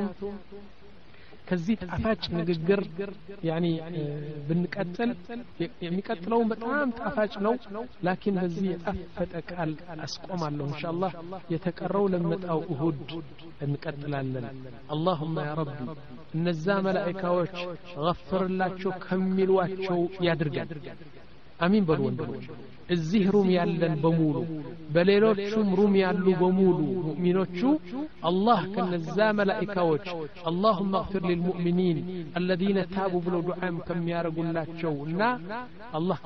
ከዚህ ጣፋጭ ንግግር ያኒ ብንቀጥል የሚቀጥለው በጣም ጣፋጭ ነው ላኪን በዚህ የጣፈጠ ቃል አስቆማለሁ ኢንሻአላህ የተቀረው ለመጣው እሁድ እንቀጥላለን اللهم يا رب እነዛ መላእክቶች غفرላቸው ከሚሏቸው ያድርጋል አሚን በሉ ወንድሞች እዚህ ሩም ያለን በሙሉ በሌሎችም ሩም ያሉ በሙሉ ሙእሚኖቹ አላህ ከነዛ መላእክቶች اللهم اغفر للمؤمنين الذين تابوا ብለው ዱዓም ከሚያረጉላቸውና አላህ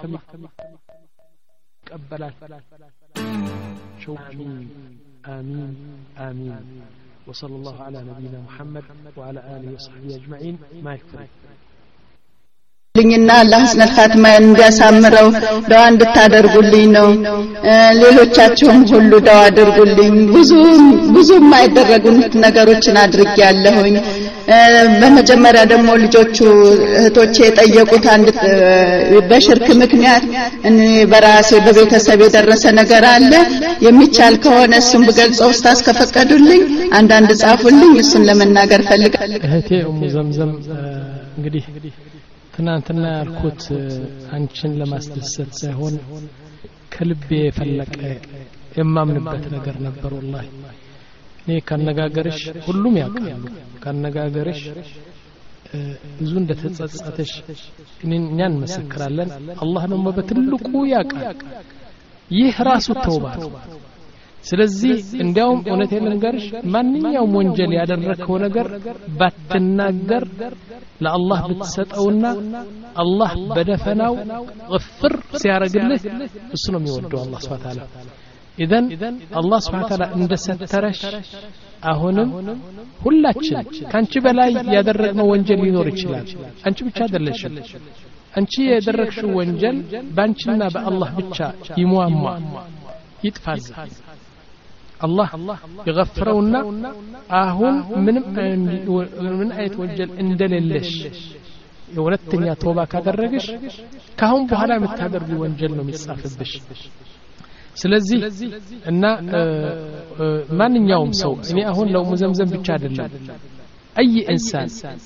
ከሚቀበላቸው አሚን አሚን አሚን وصلى الله على نبينا محمد وعلى اله وصحبه اجمعين ما يكفي ልኝና አላህ ስነካትማ እንዲያሳምረው ዱዓ እንድታደርጉልኝ ነው ሌሎቻችሁም ሁሉ ዱዓ አድርጉልኝ ብዙ ብዙ የማይደረጉት ነገሮችን አድርጌያለሁኝ በመጀመሪያ ደግሞ ልጆቹ እህቶቼ የጠየቁት አንድ በሽርክ ምክንያት እኔ በራሴ በቤተሰብ የደረሰ ነገር አለ የሚቻል ከሆነ እሱን በገልጸው ኡስታዝ ከፈቀዱልኝ አንዳንድ ጻፉልኝ እሱን ለመናገር ፈልጋለሁ እህቴ ኡሙ ዘምዘም እንግዲህ ትናንትና ያልኩት አንቺን ለማስደሰት ሳይሆን ከልቤ የፈለቀ የማምንበት ነገር ነበር والله እኔ ካነጋገርሽ ሁሉም ያውቃሉ ካነጋገርሽ ብዙ እንደተጸጸተሽ እኛን መስክራለን አላህ ነው በትልቁ ያውቃል ይህ ራሱ ተውባ ነው ስለዚህ እንዲያውም እውነቴን ልንገርሽ ማንኛውም ወንጀል ያደረከው ነገር ባትናገር ለአላህ ብትሰጠውና አላህ በደፈናው غفر ሲያረግልህ እሱ ነው የሚወደው አላህ Subhanahu Wa Ta'ala اذا الله سبحانه وتعالى እንደሰተረሽ አሁንም ሁላችን ካንቺ በላይ ያደረግነው ወንጀል ሊኖር ይችላል አንቺ ብቻ አይደለሽም አንቺ ያደረግሽው ወንጀል ባንቺና በአላህ ብቻ ይሟማ ይጥፋዝ الله يغفرውና አሁን ምንም ምን አይነት ወንጀል እንደሌለሽ የሁለተኛ ተውባ ካደረግሽ ካሁን በኋላ የምታደርጉ ወንጀል ነው የሚጻፍብሽ ስለዚህ እና ማንኛውም ሰው እኔ አሁን ለኡሙ ዘምዘም ብቻ አይደለም አይ ኢንሳን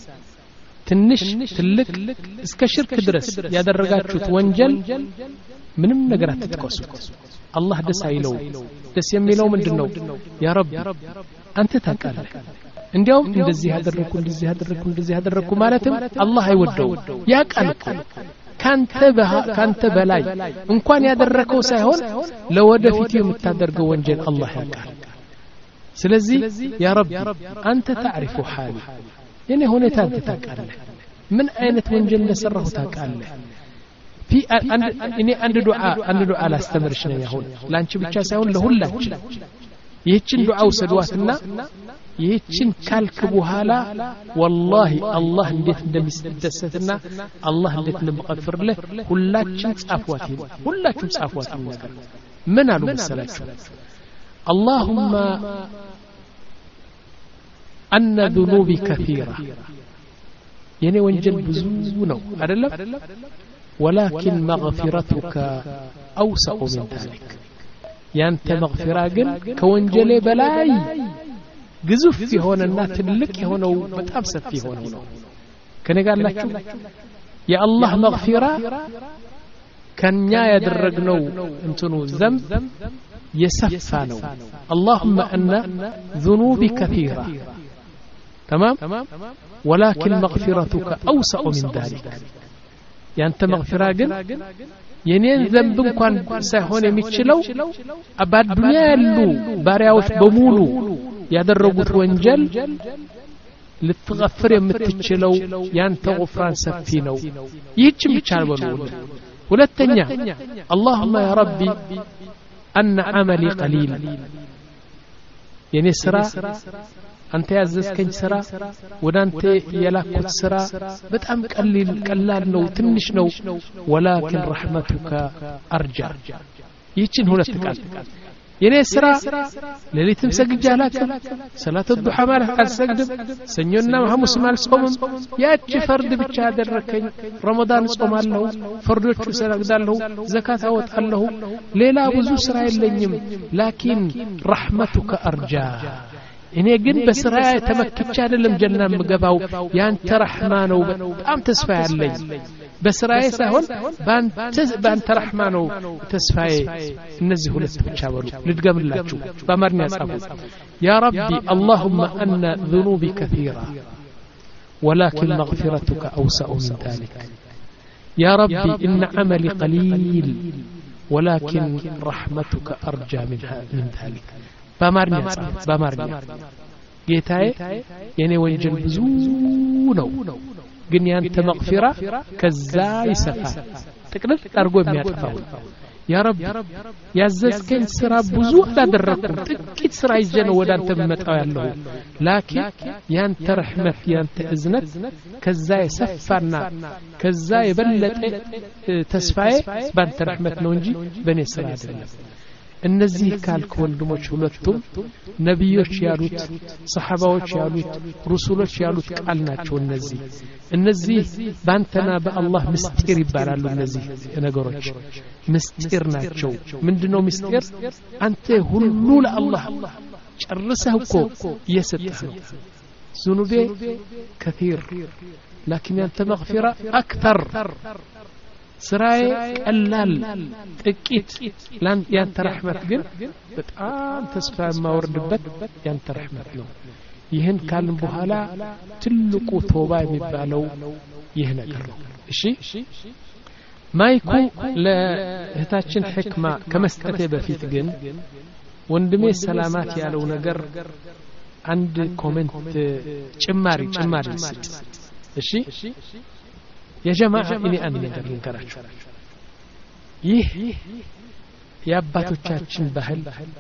ትንሽ ትልቅ እስከ ሽርክ ድረስ ያደረጋችሁት ወንጀል ምንም ነገር አትጥቀሱ አላህ ደስ አይለው ደስ የሚለው ምንድነው ያ ረብ አንተ ታውቃለህ እንዲያውም እንደዚህ ያደረኩ እንደዚህ ያደረኩ እንደዚህ ያደረኩ ማለትም አላህ አይወደው ያውቃል ካንተ ካንተ በላይ እንኳን ያደረከው ሳይሆን ለወደፊት የምታደርገው ወንጀል አላህ ያውቃል ስለዚህ ያ ረብ አንተ تعرف حالي የኔ ሁኔታ አንተ ታውቃለህ ምን አይነት ወንጀል እንደሰራሁ ታውቃለህ في እኔ አንድ ዱዓ አንድ ዱዓ ላስተምርሽ ነው ያሁን ላንቺ ብቻ ሳይሆን ለሁላችን ይህችን ዱዓ ውሰዷትና ይህችን ካልክ በኋላ والله الله እንዴት እንደሚደሰትና الله እንዴት እንደሚغفርልህ ሁላችን ጻፏት ሁላችሁም ጻፏት ነገር ምን አሉ መሰላችሁ اللهم أن ذنوبي كثيرة يعني ወንጀል ብዙ ነው አይደለም ولكن مغفرتك أوسع من ذلك ያንተ መግፊራ ግን ከወንጀሌ በላይ ግዙፍ የሆነና ትልቅ የሆነው በጣም ሰፊ የሆነው ነው ከነጋላችሁ የአላህ መግፊራ ከኛ ያደረግነው እንትኑ ዘንብ የሰፋ ነው اللهم ان ذنوبي كثيرة تمام ولكن مغفرتك أوسع من ذلك ያንተ መግፊራ ግን የኔን ዘንብ እንኳን ሳይሆን የሚችለው አባዱንያ ያሉ ባሪያዎች በሙሉ ያደረጉት ወንጀል ልትغفر የምትችለው ያንተ غفران ሰፊ ነው ይህች ብቻ ነው ሁለተኛ اللهم يا ربي أن عملي قليل የኔ ስራ አንተ ያዘዝከኝ ስራ ወዳንተ የላኩት ስራ በጣም ቀሊል ቀላል ነው ትንሽ ነው ولكن رحمتك أرجى ይህችን ሁለት ቃል የኔ ስራ ለሊትም ሰግጃላከ ሰላት الضحى ማለት አልሰግድም ሰኞና ሐሙስ ማልጾምም ያቺ ፈርድ ብቻ አደረከኝ ረመዳን ጾማለሁ ፈርዶቹ ሰግዳለሁ ዘካት አወጣለሁ ሌላ ብዙ ስራ የለኝም لكن رحمتك أرجى እኔ ግን በስራ ተመክቼ አይደለም ጀና ምገባው ያንተ ረህማ ነው በጣም ተስፋ ያለኝ በስራዬ ሳይሆን ባንተ ባንተ ረህማ ነው ተስፋዬ እነዚህ ሁለት ብቻ በሉ ልድገምላችሁ በአማርኛ ጻፉ يا ربي اللهم أن ذنوبي كثيرة ولكن مغفرتك أوسع من ذلك يا ربي إن عملي قليل ولكن رحمتك أرجى من ذلك በአማርኛ በአማርኛ ጌታዬ የኔ ወንጀል ብዙ ነው ግን ያንተ መግፊራ ከዛ ይሰፋል ጥቅልል አድርጎ የሚያጠፋው ያ ረብ ያዘዝከኝ ስራ ብዙ አላደረኩም ጥቂት ስራ ይዤ ነው ወደ አንተ መጣው ያለው ላኪን ያንተ ረህመት ያንተ እዝነት ከዛ ይሰፋና ከዛ የበለጠ ተስፋዬ ባንተ ረህመት ነው እንጂ በኔ ስራ አይደለም እነዚህ ካልክ ወንድሞች ሁለቱም ነብዮች ያሉት ሰሃባዎች ያሉት ሩሱሎች ያሉት ቃል ናቸው እነዚህ እነዚህ ባንተና በአላህ ምስጢር ይባላሉ እነዚህ ነገሮች ምስጢር ናቸው ምንድነው ምስጢር አንተ ሁሉ ለአላህ ጨርሰህ እኮ እየሰጠህ ነው ذنوبي كثير لكن انت مغفرة اكثر ስራዬ ቀላል ጥቂት ያንተ ረህመት ግን በጣም ተስፋ የማወርድበት ያንተ ረህመት ነው ይህን ካልን በኋላ ትልቁ ተውባ የሚባለው ይህ ነገር ነው እሺ ማይኩ ለእህታችን ህክማ ከመስጠቴ በፊት ግን ወንድሜ ሰላማት ያለው ነገር አንድ ኮሜንት ጭማሪ ጭማሪ ስጥ እሺ يا جماعة إني أنا نقدر نكررش يه يا باتو تشاتشن بهل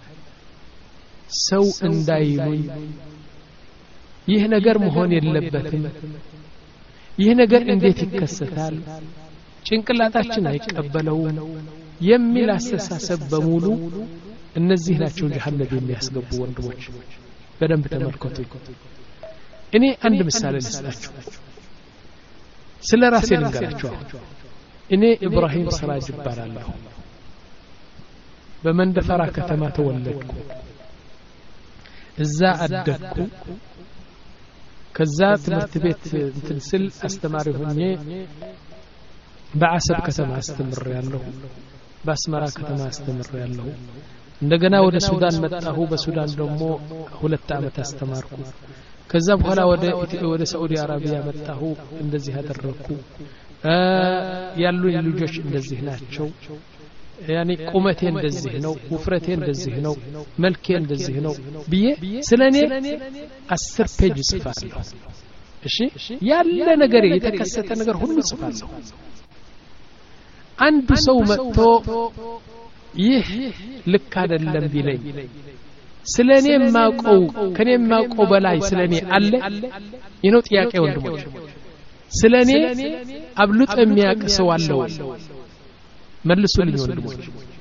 سو اندايلوي يه نجر مهون يلبتن يه نجر انديت يكستال ጭንቅላታችን አይቀበለውም የሚል አስተሳሰብ በሙሉ እነዚህ ናቸው ጀሃነም የሚያስገቡ ወንድሞች በደንብ ተመልከቱ እኔ አንድ ምሳሌ ልስጣችሁ ስለ ራሴ ልንገራችሁ እኔ ኢብራሂም ሰራጅ እባላለሁ በመንደፈራ ከተማ ተወለድኩ እዛ አደግኩ ከዛ ትምህርት ቤት እንትን ስል አስተማሪ ሆኜ በአሰብ ከተማ አስተምሬያለሁ በአስመራ ከተማ አስተምሬያለሁ እንደገና ወደ ሱዳን መጣሁ በሱዳን ደግሞ ሁለት አመት አስተማርኩ ከዛ በኋላ ወደ ወደ ሳዑዲ አረቢያ መጣሁ እንደዚህ አደረኩ ያሉ ልጆች እንደዚህ ናቸው ያኒ ቁመቴ እንደዚህ ነው ውፍረቴ እንደዚህ ነው መልኬ እንደዚህ ነው ብዬ ስለኔ አስር ፔጅ ጽፋለሁ እሺ ያለ ነገር የተከሰተ ነገር ሁሉ ጽፋለሁ አንድ ሰው መጥቶ ይህ ልክ አይደለም ቢለኝ ስለኔ ማውቀው ከኔ ማውቀው በላይ ስለኔ አለ ይነው ጥያቄ ወንድሞች ስለኔ አብልጦ የሚያውቅ ሰው አለው መልሱልኝ ወንድሞች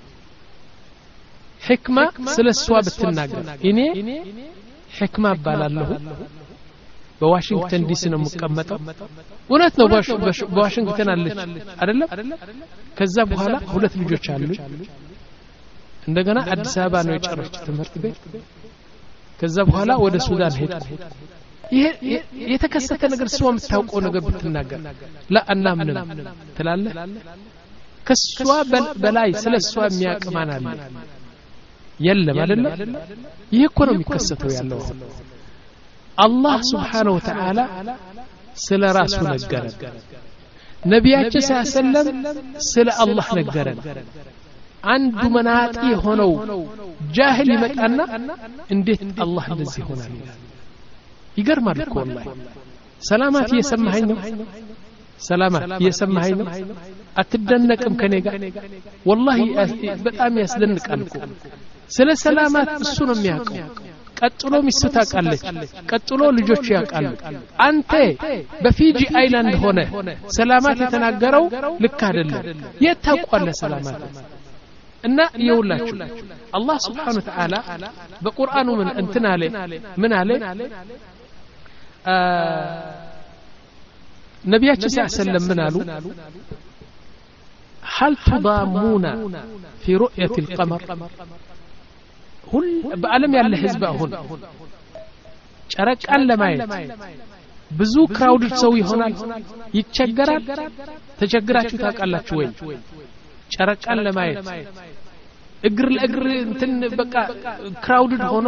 ሕክማ ስለሷ ብትናገር እኔ ሕክማ ባላለሁ በዋሽንግተን ዲሲ ነው የምቀመጠው እውነት ነው በዋሽንግተን አለች አይደለም ከዛ በኋላ ሁለት ልጆች አሉ እንደገና አዲስ አበባ ነው የጨረሰች ትምህርት ቤት ከዛ በኋላ ወደ ሱዳን ሄድኩ ይሄ የተከሰተ ነገር ሰው የምታውቀው ነገር ብትናገር ላ አናምንም ትላለህ ከሷ በላይ ስለሷ የሚያቅማን አለ የለም አይደለም ይሄ እኮ ነው የሚከሰተው ያለው አላህ Subhanahu Wa Ta'ala ስለ ራሱ ነገረን ነቢያችን ሰለላሁ ስለ አላህ ነገረን አንዱ መናጢ ሆነው ጃሂል ይመጣና እንዴት አላህ እንደዚህ ይሆናል ይገርማል እኮ والله ሰላማት እየሰማኸኝ ነው ሰላማት እየሰማኸኝ ነው አትደነቅም ከኔ ጋር والله በጣም ያስደንቃል እኮ ስለ ሰላማት እሱ ነው የሚያውቀው ቀጥሎ ሚስቱ ታውቃለች ቀጥሎ ልጆች ያውቃሉ አንተ በፊጂ አይላንድ ሆነ ሰላማት የተናገረው ልክ አይደለም የታውቃለህ ሰላማት እና ይውላችሁ አላህ Subhanahu Wa Ta'ala በቁርአኑ ምን እንትን አለ ምን አለ ነቢያችን ሰለላሁ ምን አሉ هل تضامون في رؤية القمر ሁሉ በአለም ያለ ህዝብ አሁን ጨረቃን ለማየት ብዙ ክራውድ ሰው ይሆናል ይቸገራል ተቸግራችሁ ታውቃላችሁ ወይ ጨረቃን ለማየት እግር ለእግር እንትን በቃ ክራውድ ሆኖ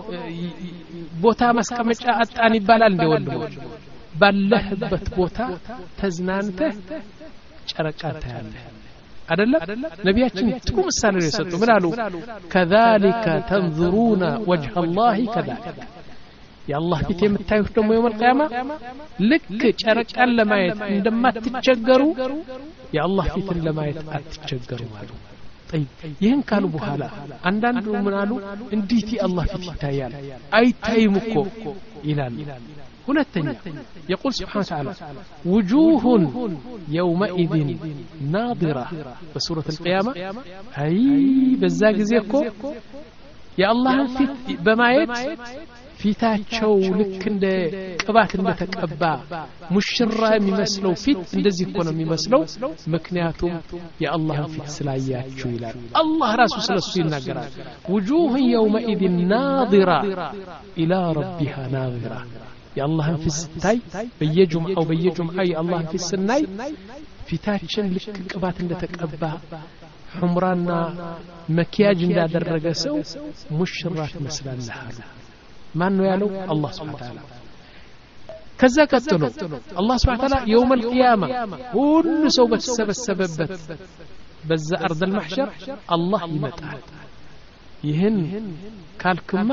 ቦታ ማስቀመጫ አጣን ይባላል እንደወልዶ ባለህበት ቦታ ተዝናንተህ ጨረቃ ታያለህ አይደለም ነቢያችን ጥሩ ምሳሌ ነው የሰጡ ምን አሉ كذلك تنظرون وجه الله كذلك يا الله ፊት የምታዩት ደግሞ የውም القيامه ልክ ጨረቃን ለማየት እንደማትቸገሩ ያ አላህ ፊትን ለማየት አትቸገሩ አሉ طيب ይህን ካሉ በኋላ አንዳንዱ ምን አሉ እንዴት አላህ ፊት ይታያል አይታይም እኮ ይላል ሁለተኛ يقول سبحانه وتعالى وجوه يومئذ ناظرة بسورة القيامة أي بزا ጊዜ እኮ የአላህን ፊት በማየት ፊታቸው ልክ እንደ ቅባት እንደተቀባ ሙሽራ የሚመስለው ፊት እንደዚህ እኮ ነው የሚመስለው ምክንያቱም የአላህን ፊት ስላያችሁ ይላል አላህ ራሱ ስለሱ ይናገራል وجوه يومئذ ناظرة إلى ربها ناظرة يا الله في الستاي بيجمع أو بيجمع أي الله في السناي في تاتشن لك قبات እንደተቀባ حمرانا مكياج እንዳደረገ ሰው ሙሽራት መስላለህ ማን ነው ያለው አላህ Subhanahu Wa Ta'ala ከዛ ቀጥሎ አላህ Subhanahu Wa Ta'ala يوم القيامة ሁሉ ሰው በተሰበሰበበት በዛ አርድ المحشر الله ይመጣል ይህን ካልክማ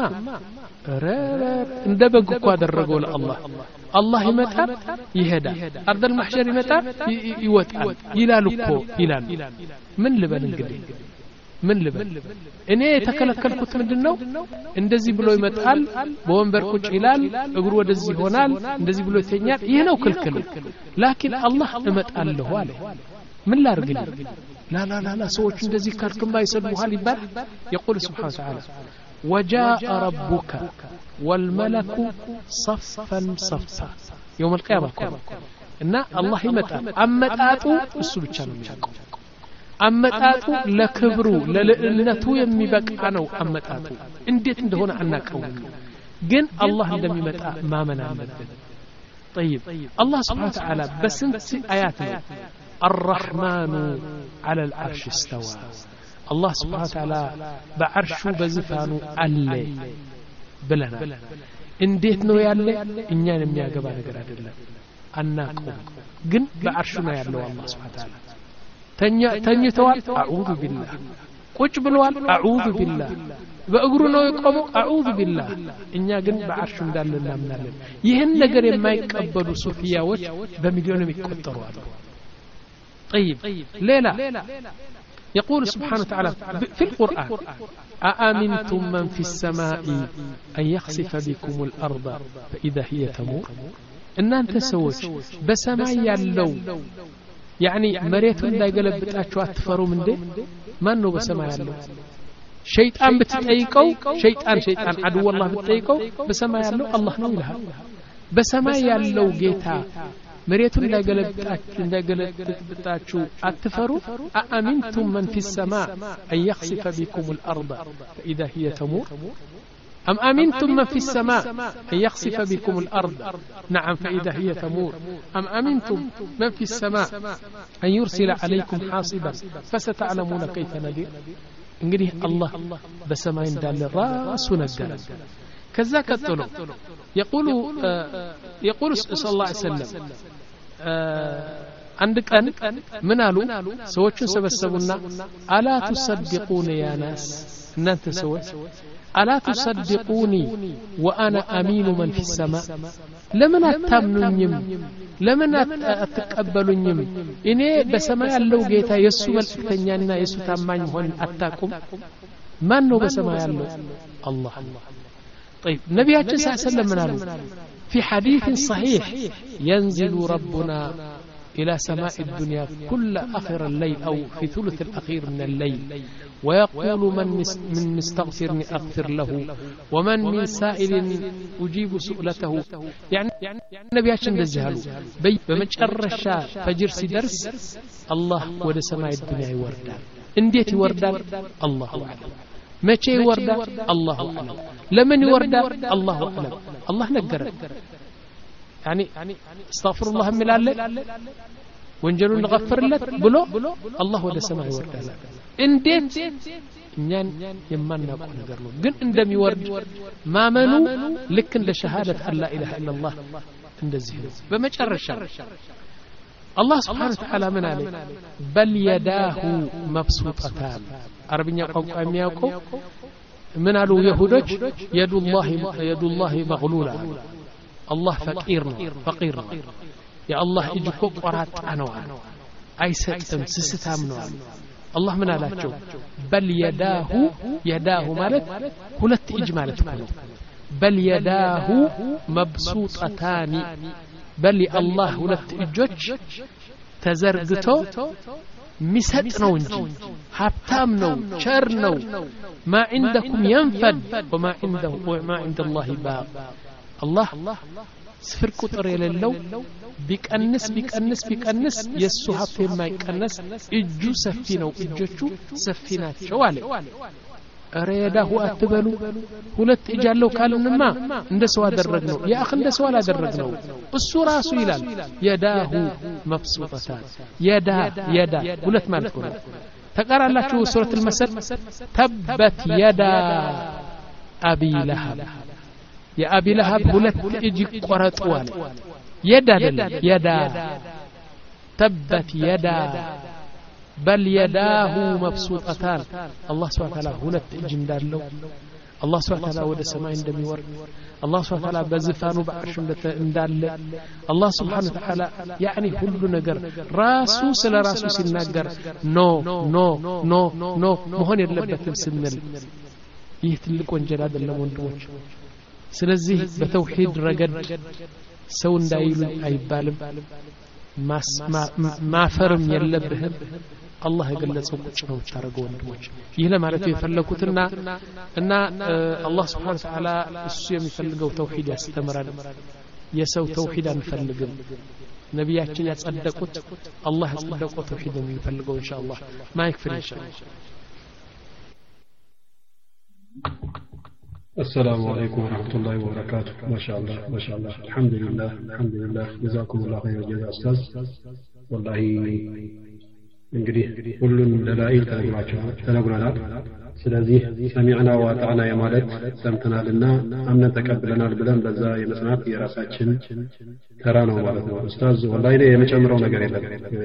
ረረር እንደ በግ እኮ አደረገው ለአላህ አላህ ይመጣል ይሄዳል አርድ المحشر ይመጣል ይወጣል ይላል እኮ ይላል ምን ልበል እንግዲህ ምን ልበል እኔ የተከለከልኩት ምንድነው እንደዚህ ብሎ ይመጣል በወንበር ቁጭ ይላል እግሩ ወደዚህ ይሆናል እንደዚህ ብሎ ይተኛል ይሄ ነው ክልክል ላኪን አላህ እመጣለሁ አለ ምን ላርግልኝ لا لا لا لا سوچ እንደዚህ ካልክማ ይሰብሁሃል ይባል يقول سبحانه وتعالى وجاء ربك والملك صفا صفا يوم القيامة እና አላህ ይመጣል አመጣጡ እሱ ብቻ ነው የሚያውቀው አመጣጡ ለክብሩ ለልዕልነቱ የሚበቃ ነው አመጣጡ እንዴት እንደሆነ አናውቀውም ግን አላህ እንደሚመጣ ማመን አለብን طيب الله سبحانه وتعالى بسنت آيات الرحمن على العرش استوى الله سبحانه وتعالى بعرشه بزفانه علي بلنا እንዴት ነው ያለ እኛን የሚያገባ ነገር አይደለም አናውቀው ግን በአርሹ ነው ያለው አላህ Subhanahu Wa Ta'ala ተኛ ተኝተዋል አዑዙ ቢላህ ቁጭ ብለዋል አዑዙ ቢላህ በእግሩ ነው የቆመው አዑዙ ቢላህ እኛ ግን በአርሹ እንዳለ እናምናለን ይህን ነገር የማይቀበሉ ሱፊያዎች በሚሊዮን የሚቆጠሩ አሉ طيب ሌላ يقول سبحانه وتعالى في القرآن أأمنتم من في السماء أن يخسف بكم الأرض فإذا هي تمور إن أنت سويت بسماء يالو يعني مريت لا يقلبتاچو أتفروا من دي ما أنه بسماء يالو شيطان بتطيقو شيطان شيطان عدو الله بتطيقو بسماء يالو الله نو لها بسماء يالو جيتا مريتون لا قلبتاچو لا قلبتاچو أتفروا أأمنتم من في السماء أن يخسف بكم الأرض فإذا هي تمور أم أمنتم من في السماء أن يخسف بكم الأرض نعم فإذا هي تمور أم أمنتم من في السماء أن يرسل عليكم حاصبا فستعلمون كيف نذير انقريه الله بسماء دال الراس ونقل كذا كتلو يقول آه يقول صلى الله عليه وسلم عندك أن منالو سوتشون سبسبونا ألا تصدقون يا ناس إن أنت سوت ألا تصدقوني وأنا أمين من في السماء لمن أتامنون لمن أتقبلون إني بسماء اللو جيتا يسو ملكتنيانا يسو تامان هون أتاكم من هو بسماء اللو الله طيب نبي صلى الله عليه وسلم منالو في حديث صحيح ينزل ربنا إلى سماء الدنيا كل آخر الليل أو في ثلث الأخير من الليل ويقول من من مستغفرني أغفر له ومن من سائل أجيب سؤلته يعني النبي عشان الجهل بي بمجرشا فجر سدرس الله ود سماء الدنيا يوردان انديت يوردان الله أعلم متى يوردان الله أعلم لمن يوردان الله أعلم الله نقر يعني استغفر الله من الله وانجلوا نغفر لك بلو الله ود سماء يوردان انديت እኛን የማናውቀው ነገር ነው ግን እንደሚወርድ ማመኑ ልክ እንደ ሸሃደት አላ ኢላሃ ኢላላህ እንደዚህ ነው በመጨረሻ አላህ Subhanahu Wa Ta'ala ምን አለ በል የዳሁ መብሱጠታን አረብኛ ቋንቋ የሚያውቀው ምን አሉ ይሁዶች የዱላህ የዱላህ መግሉላ አላህ ፈቂር ነው ፈቂር ነው የአላህ እጅ እኮ ቆራጣ ነው አይሰጥም ስስታም ነው الله من አላቸው بل يداه يداه ማለት ሁለት እጅ ማለት ነው بل يداه مبسوطتان بل الله ሁለት እጆች ተዘርግቶ ሚሰጥ ነው እንጂ ሀብታም ነው ቸር ነው ما عندكم ينفد وما عنده وما عند الله باق الله ስፍር ቁጥር የሌለው ቢቀንስ ቢቀንስ ቢቀንስ የሱ ሀብት የማይቀንስ እጁ ሰፊ ነው እጆቹ ሰፊ ናቸው አለ አረዳሁ አትበሉ ሁለት እጅ ያለው ካልንማ እንደ ሰው አደረግነው ያ አخ እንደ ሰው አላደረግነው እሱ ራሱ ይላል የዳሁ መብሱጠታን የዳ የዳ ሁለት ማለት ነው ተቀራላችሁ ሱረቱ አልመሰል ተበት የዳ አቢ ለሃብ የአቢ ለሃብ ሁለት እጅ ቆረጠዋል يد يدا تبت يدا بل يداه مبسوطتان الله سبحانه وتعالى ሁለት እጅ እንዳለው الله سبحانه وتعالى ወደ ሰማይ እንደሚወርድ الله سبحانه وتعالى በዝፋኑ በአርሹ እንዳለ الله سبحانه وتعالى يعني ሁሉ ነገር ራሱ ስለ ራሱ ሲናገር ኖ ኖ ኖ ኖ መሆን የለበትም ስንል ይህ ትልቅ ወንጀል አይደለም ወንድሞች ስለዚህ በተውሂድ ረገድ ሰው እንዳይሉ አይባልም ማፈርም የለብህም አላህ የገለጸው ቁጭ ነው ታረገው ወንድሞች ይህ ለማለት የፈለኩትና እና አላህ Subhanahu Wa Ta'ala እሱ የሚፈልገው ተውሂድ ያስተምራል የሰው ተውሂድ አንፈልግም ነብያችን ያጸደቁት አላህ ያጸደቀው ተውሂድ ነው የሚፈልገው ኢንሻአላህ ማይክፍል ኢንሻአላህ السلام عليكم ورحمة الله وبركاته ما شاء الله ما شاء الله الحمد لله الحمد لله جزاكم الله خير الجزاء أستاذ والله እንግዲህ ሁሉን ደላኢል ተነግረናል ስለዚህ ሰሚዕና ወአጣዕና የማለት ሰምተናልና አምነን ተቀብለናል ብለን በዛ የመስማት የራሳችን ተራ ነው ማለት ነው ኡስታዝ ወላሂ የመጨመረው ነገር የለም